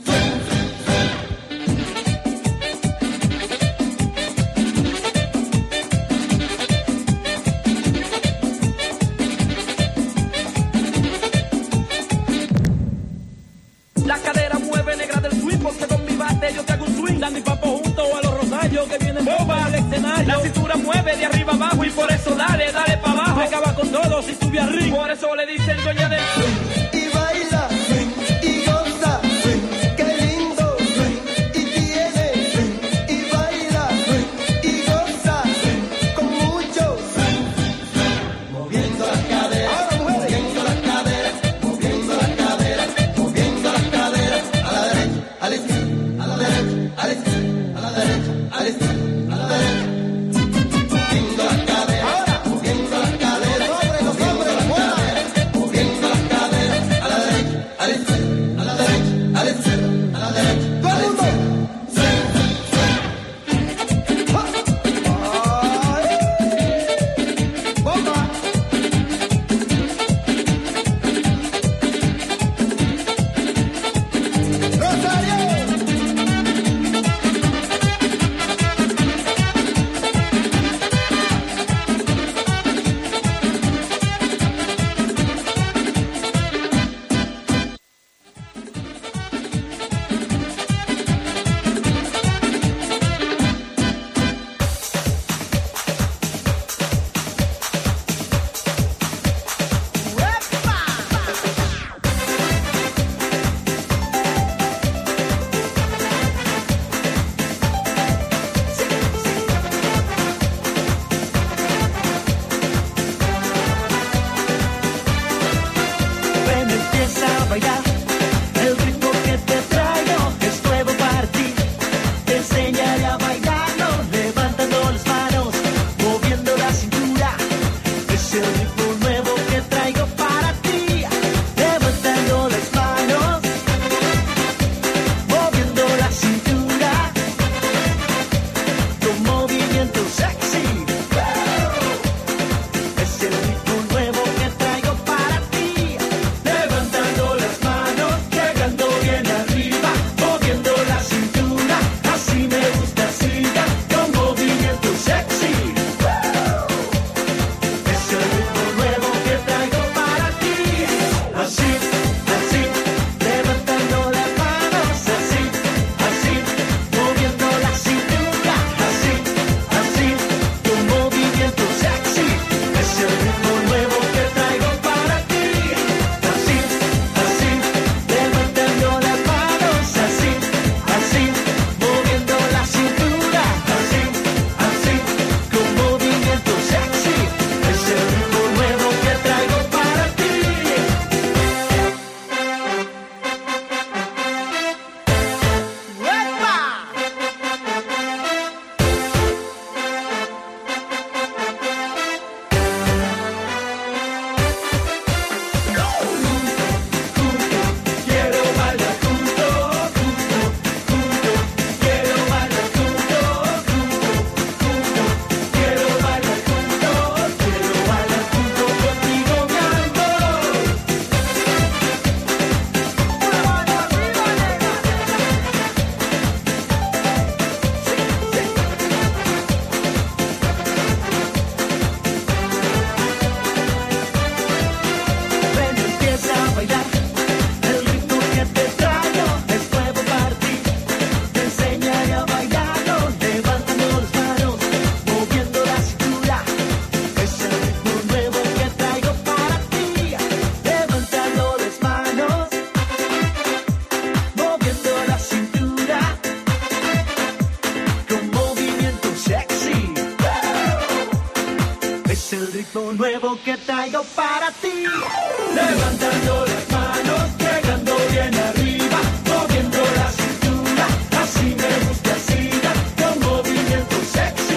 La cadera mueve negra del swing porque con mi bate yo te hago un swing. Dando y papo junto a los rosarios que vienen bomba al escenario. La cintura mueve de arriba abajo y por eso dale, dale pa' abajo. Acaba con todo si sube arriba. Por eso le dicen dueña del swing. Y baila swing, y goza swing, qué lindo swing. Y tiene swing, y baila swing, y goza swing, con mucho swing. Moviendo las caderas, moviendo las caderas, moviendo las caderas, moviendo las caderas, a la derecha, a la izquierda, a la derecha, a la izquierda, a la derecha, a la izquierda, a la derecha. Moviendo las caderas, moviendo las caderas, moviendo las caderas, moviendo las caderas. ritmo nuevo que traigo para ti. Levantando las manos, llegando bien arriba, moviendo la cintura, así me gusta, así, con movimiento sexy.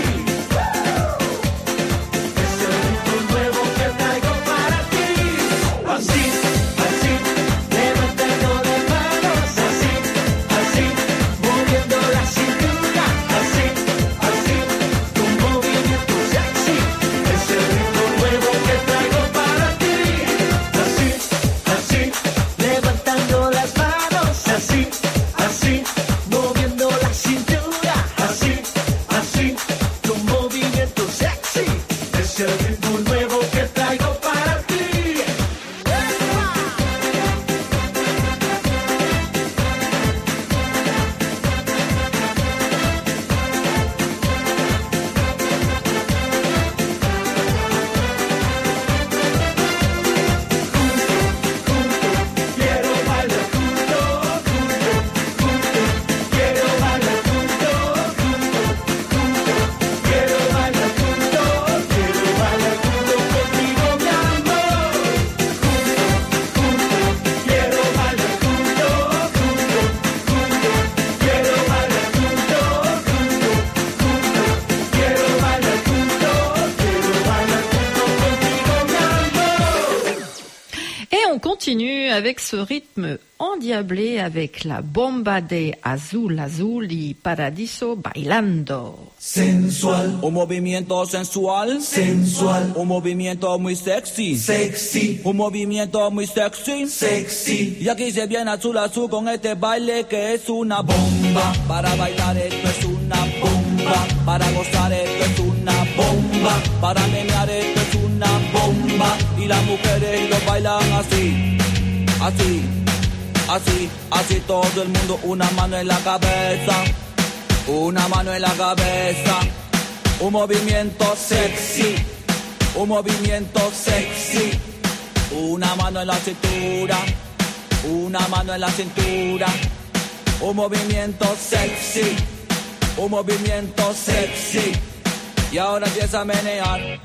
Es el ritmo nuevo que traigo para ti. Así, así, levantando las manos, así, así, moviendo la cintura, así, así, con movimiento sexy. Es el ritmo nuevo que traigo para ti. Así, así, levantando las manos, así, así, moviendo la cintura, así, así, con movimiento sexy. Es el ritmo nuevo que traigo para ti. Quiero bailar junto, quiero bailar junto, quiero bailar junto, quiero bailar junto contigo, mi amor. Quiero bailar junto, quiero bailar junto, quiero bailar junto, quiero bailar junto contigo, mi amor. Et on continue avec ce rythme endiablé avec la bomba de Azul Azul y Paradiso bailando. Sensual, un movimiento sensual, sensual, un movimiento muy sexy, sexy, un movimiento muy sexy, sexy. Y aquí se viene Azul Azul con este baile que es una bomba. Para bailar esto es una bomba, para gozar esto es una bomba, para menear esto es una bomba. Y las mujeres lo bailan así, así, así, así todo el mundo, una mano en la cabeza. Una mano en la cabeza, un movimiento sexy, un movimiento sexy. Una mano en la cintura, una mano en la cintura. Un movimiento sexy, un movimiento sexy. Y ahora empieza a menear,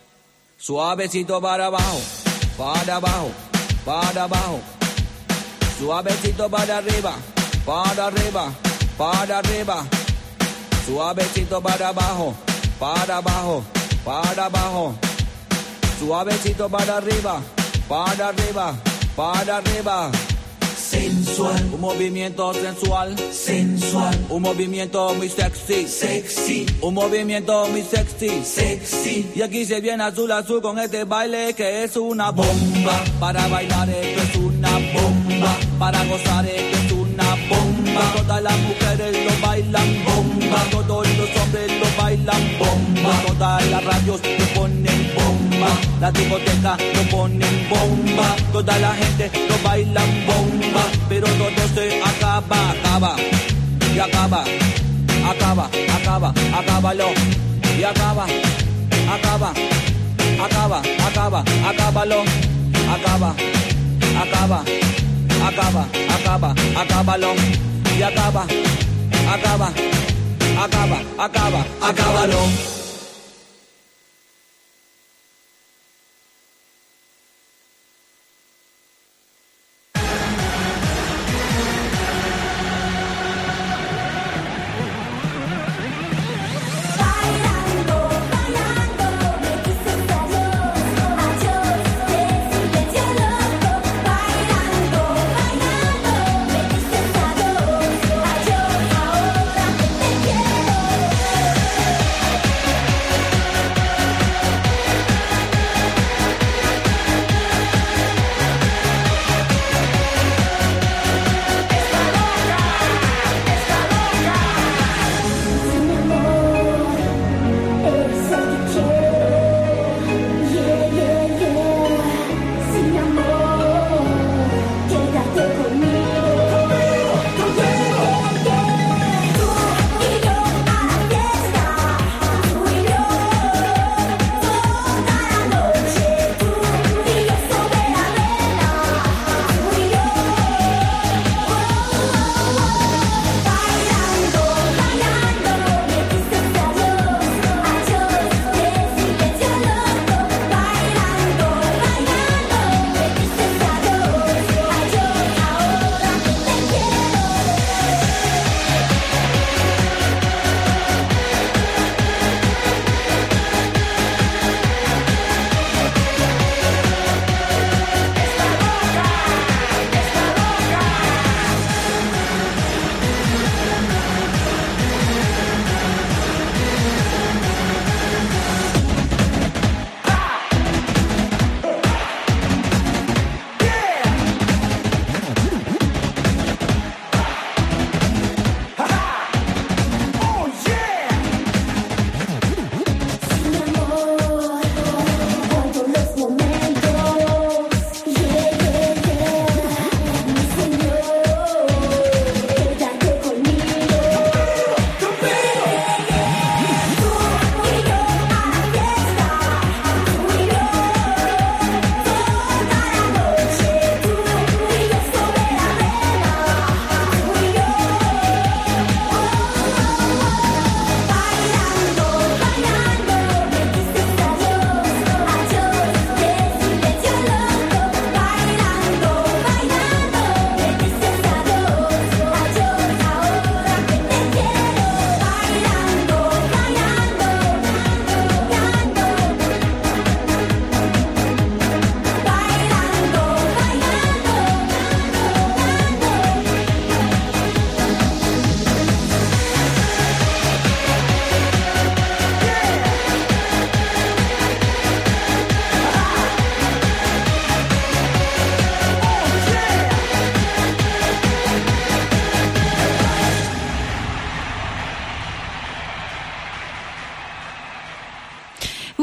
suavecito para abajo, para abajo, para abajo. Suavecito para arriba, para arriba, para arriba. Suavecito para abajo, para abajo, para abajo. Suavecito para arriba, para arriba, para arriba. Sensual, un movimiento sensual, sensual, un movimiento muy sexy, sexy, un movimiento muy sexy, sexy. Y aquí se viene Azul Azul con este baile que es una bomba. Para bailar esto es una bomba, para gozar esto es una bomba. Todas las mujeres lo bailan bomba, todos los hombres lo bailan bomba. Todas las radios lo ponen bomba, la discoteca lo ponen bomba. Toda la gente lo bailan bomba, pero todo se acaba, acaba, y acaba, acaba, acaba, acábalo, y acaba, acaba, acaba, acaba, acábalo, acaba, acaba, acaba, acaba, acábalo, y acaba, acaba, acaba, acaba, acábalo.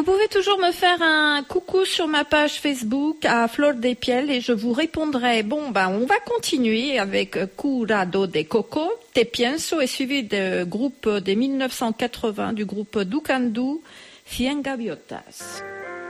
pouvez toujours me faire un coucou sur ma page Facebook à Flor de Piel et je vous répondrai. Bon, on va continuer avec Curado de Coco, Te Pienso, et suivi du groupe des 1980 du groupe Ducandú, Cien Gaviotas.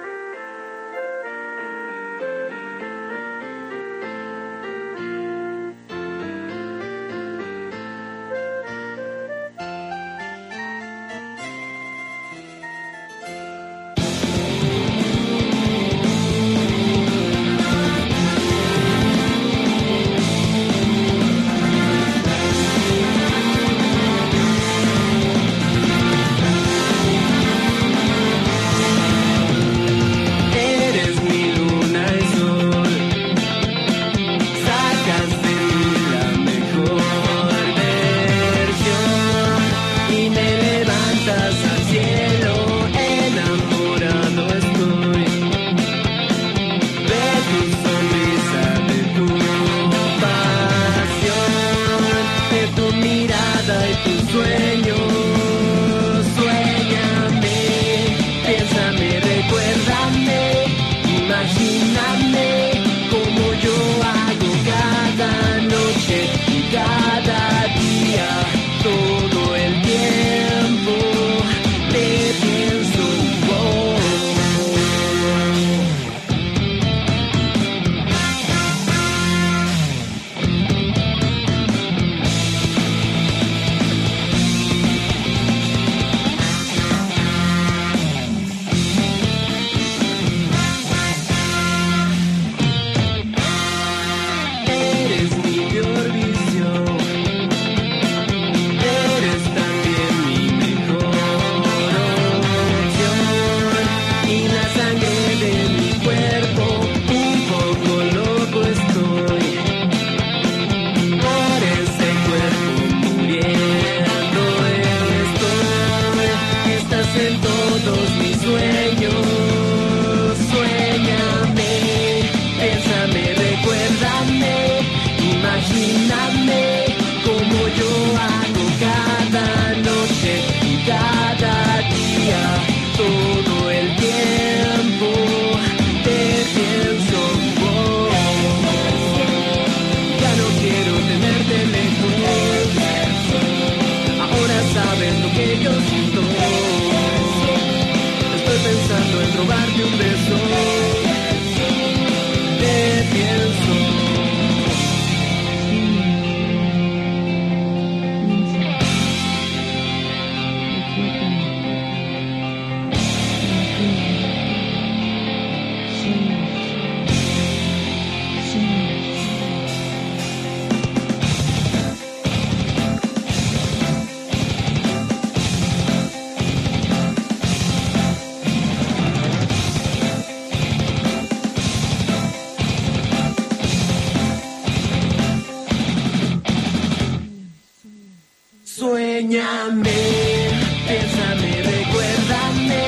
Suéñame, piénsame, recuérdame,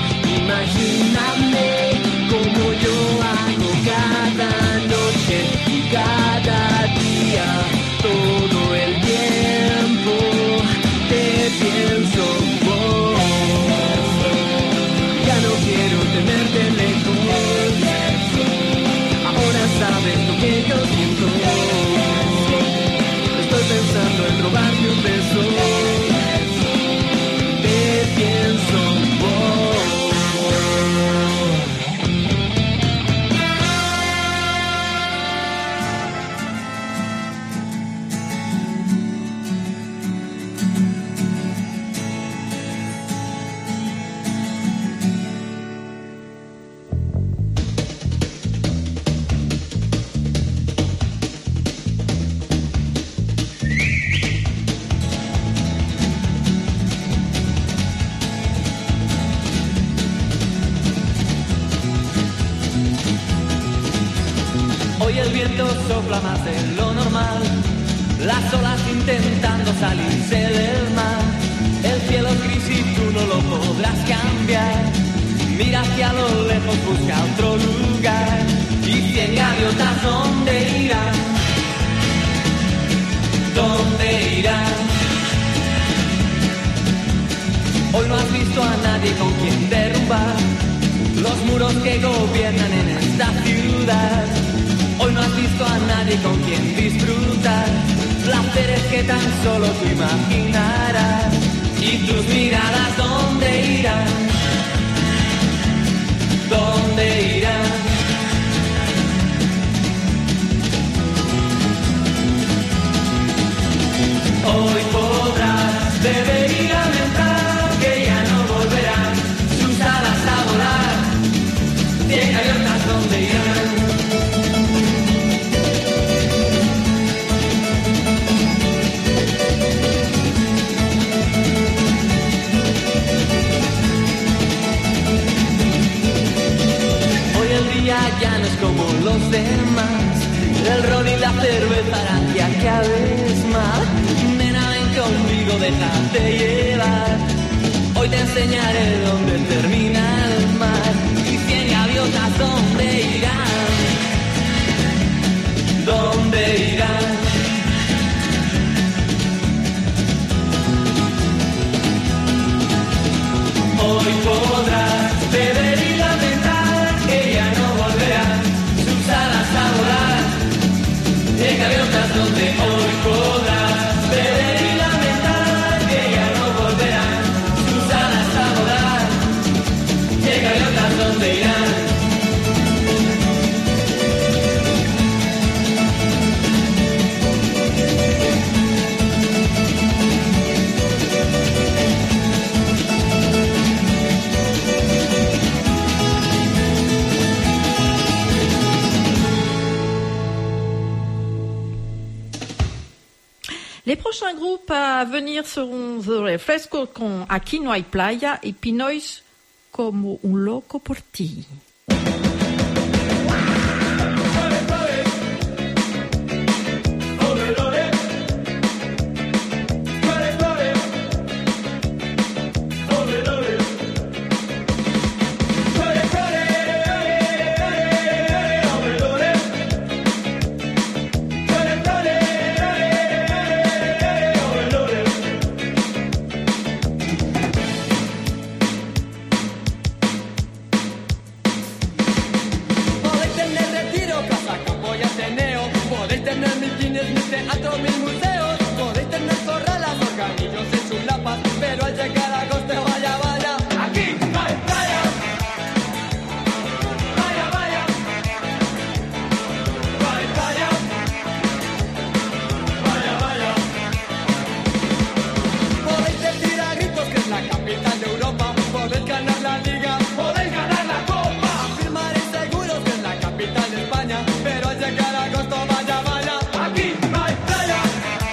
imagíname como yo hago cada noche y cada día, todo el tiempo te pienso vos. Ya no quiero tenerte lejos, ahora sabes lo que yo siento. Estoy pensando en robarte un beso. Te pienso vos. Hoy el viento sopla más de lo normal, las olas intentando salirse del mar. El cielo es gris y tú no lo podrás cambiar. Mira hacia lo lejos, busca otro lugar. Y 100 gaviotas, ¿dónde irán? ¿Dónde irán? Hoy no has visto a nadie con quien derrumbar muros que gobiernan en esta ciudad. Hoy no has visto a nadie con quien disfrutar placeres que tan solo tú imaginarás. Y tus miradas, ¿dónde irán? ¿Dónde irán? Hoy podrás beber y lamentar que ya no volverán sus alas a volar. Tiene gaviotas, ¿dónde irán? Ya no es como los demás, el ron y la cerveza harán ya cada vez más. Nena, ven conmigo, déjate llevar. Hoy te enseñaré dónde termina el mar. Y 100 gaviotas, ¿dónde irán? ¿Dónde irán? Hoy podrás beber y lamentar que ya no volverán sus alas a volar. En gaviotas donde hoy podrás beber y lamentar que ya no volverán sus alas a volar. En gaviotas donde irán. Les prochains groupes à venir seront The Refresco con Aquí no hay playa y Pinois como un loco por ti. Capital de España, pero al llegar a agosto vaya, vaya, aquí no hay playa.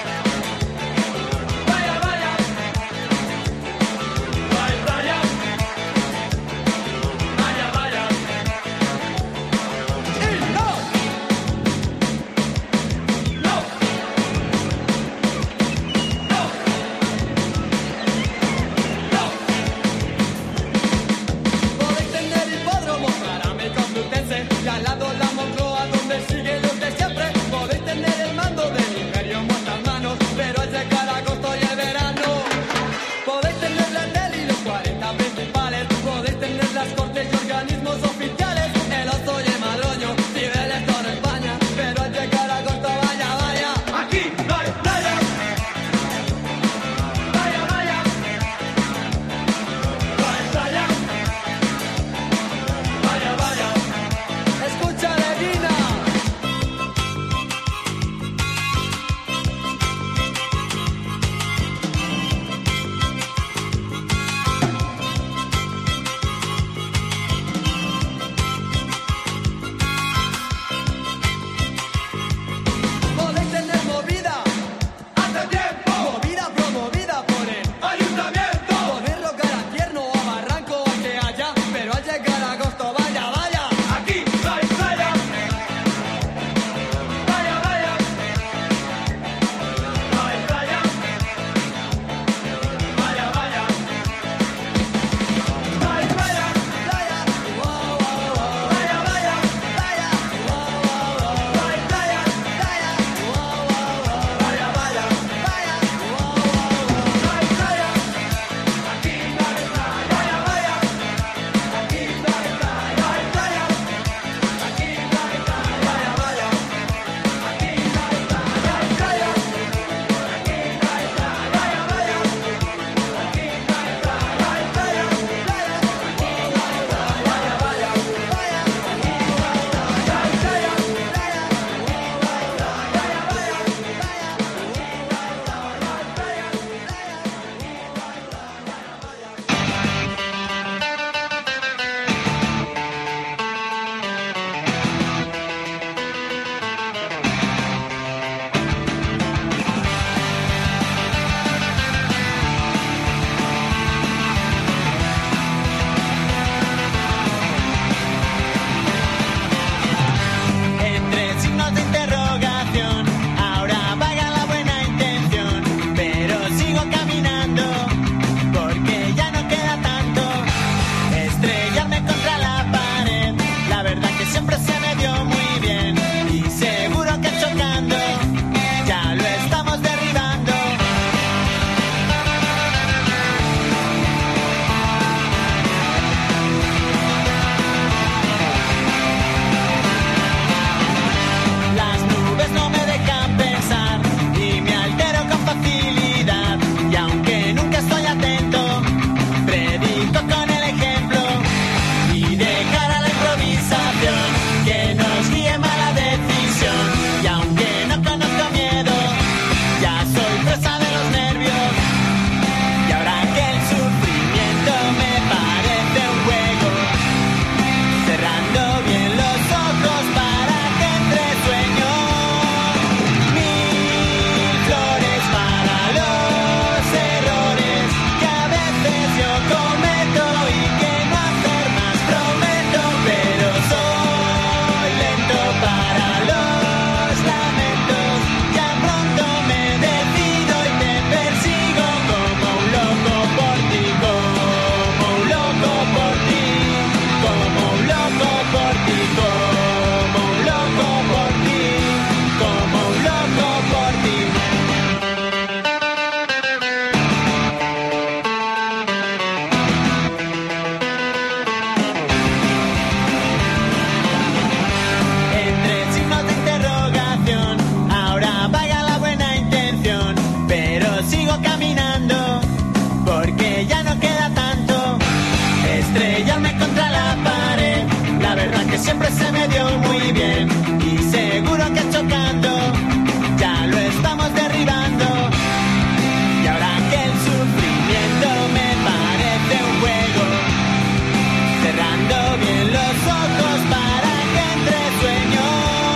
me dio muy bien. Y seguro que chocando ya lo estamos derribando. Y ahora que el sufrimiento me parece un juego, cerrando bien los ojos para que entre sueño.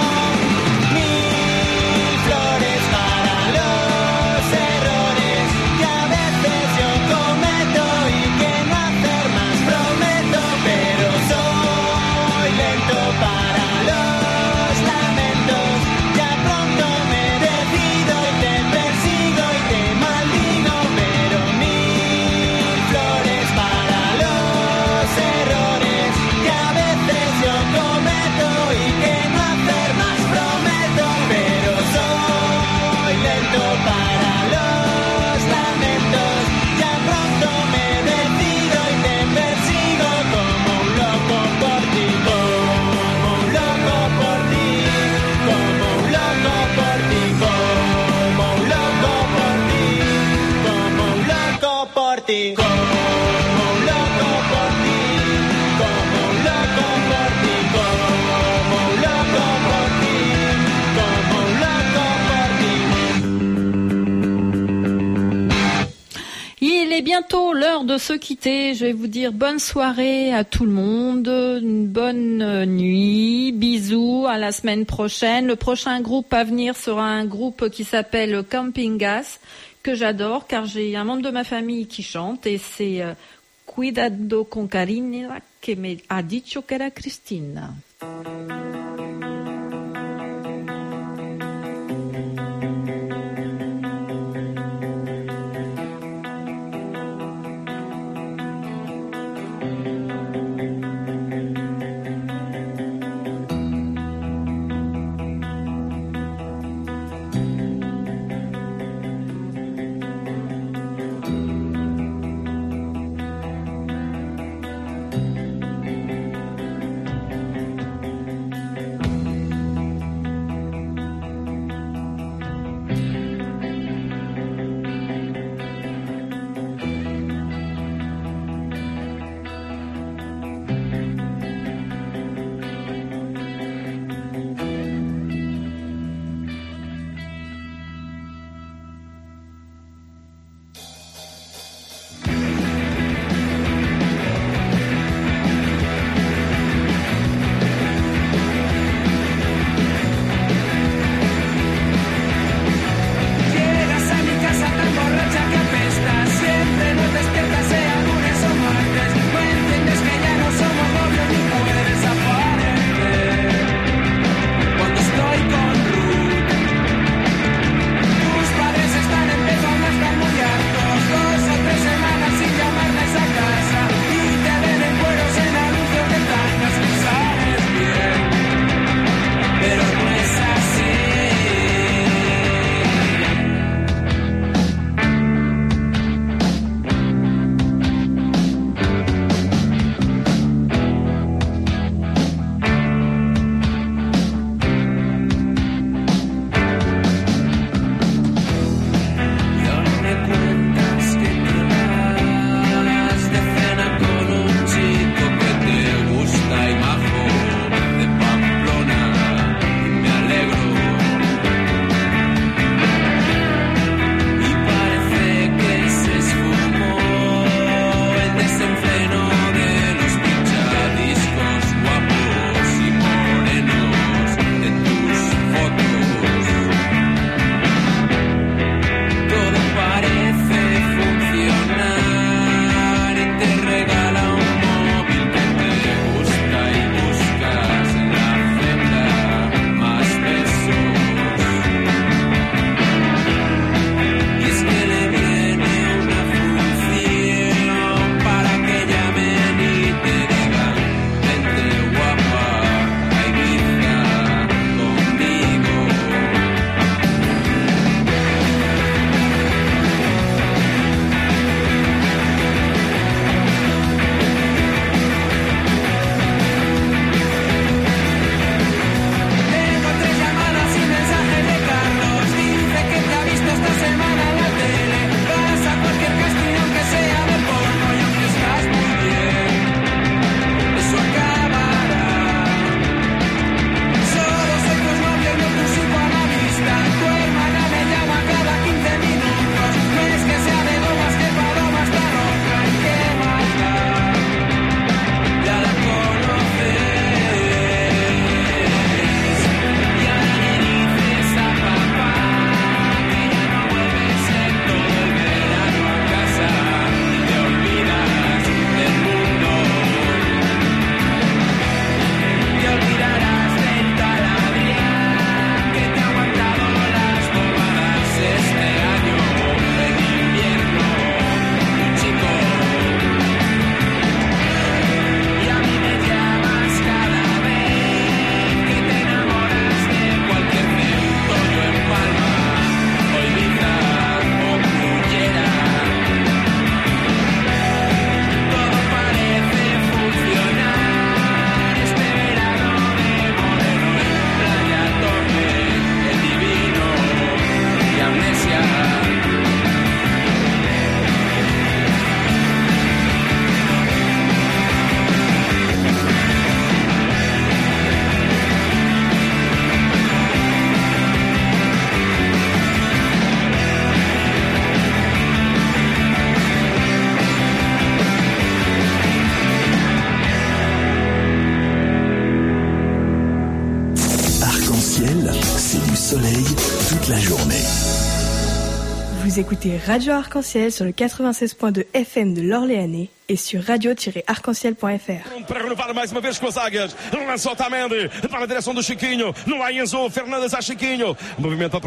Mil flores para los errores que a veces yo cometo y que no hacer más prometo, pero soy lento para los lamentos. Ya pronto me decido y te persigo y te maldigo, pero mil flores para los errores que a veces yo cometo y que no hacer más prometo, pero soy lento para los lamentos. Ya pronto me decido y te persigo como un loco por ti, como un loco por ti, como un loco por ti, como un loco por ti, como un loco por ti, como un loco por ti, como un loco por ti, como un loco por ti, como un loco por ti. Il est bientôt l'heure de se quitter. Je vais vous dire bonne soirée à tout le monde, une bonne nuit, bisous, à la semaine prochaine. Le prochain groupe à venir sera un groupe qui s'appelle Camping Gas, que j'adore car j'ai un membre de ma famille qui chante et c'est Cuidado con Cariño que me ha dicho que era Cristina. la journée. Vous écoutez Radio Arc-en-Ciel sur le 96.2 FM de l'Orléanais et sur radio-arc-en-ciel.fr. Para renovar mais uma vez com as águias. Lança Otamendi para a direção do Chiquinho. No há Enzo Fernandes a Chiquinho. Movimento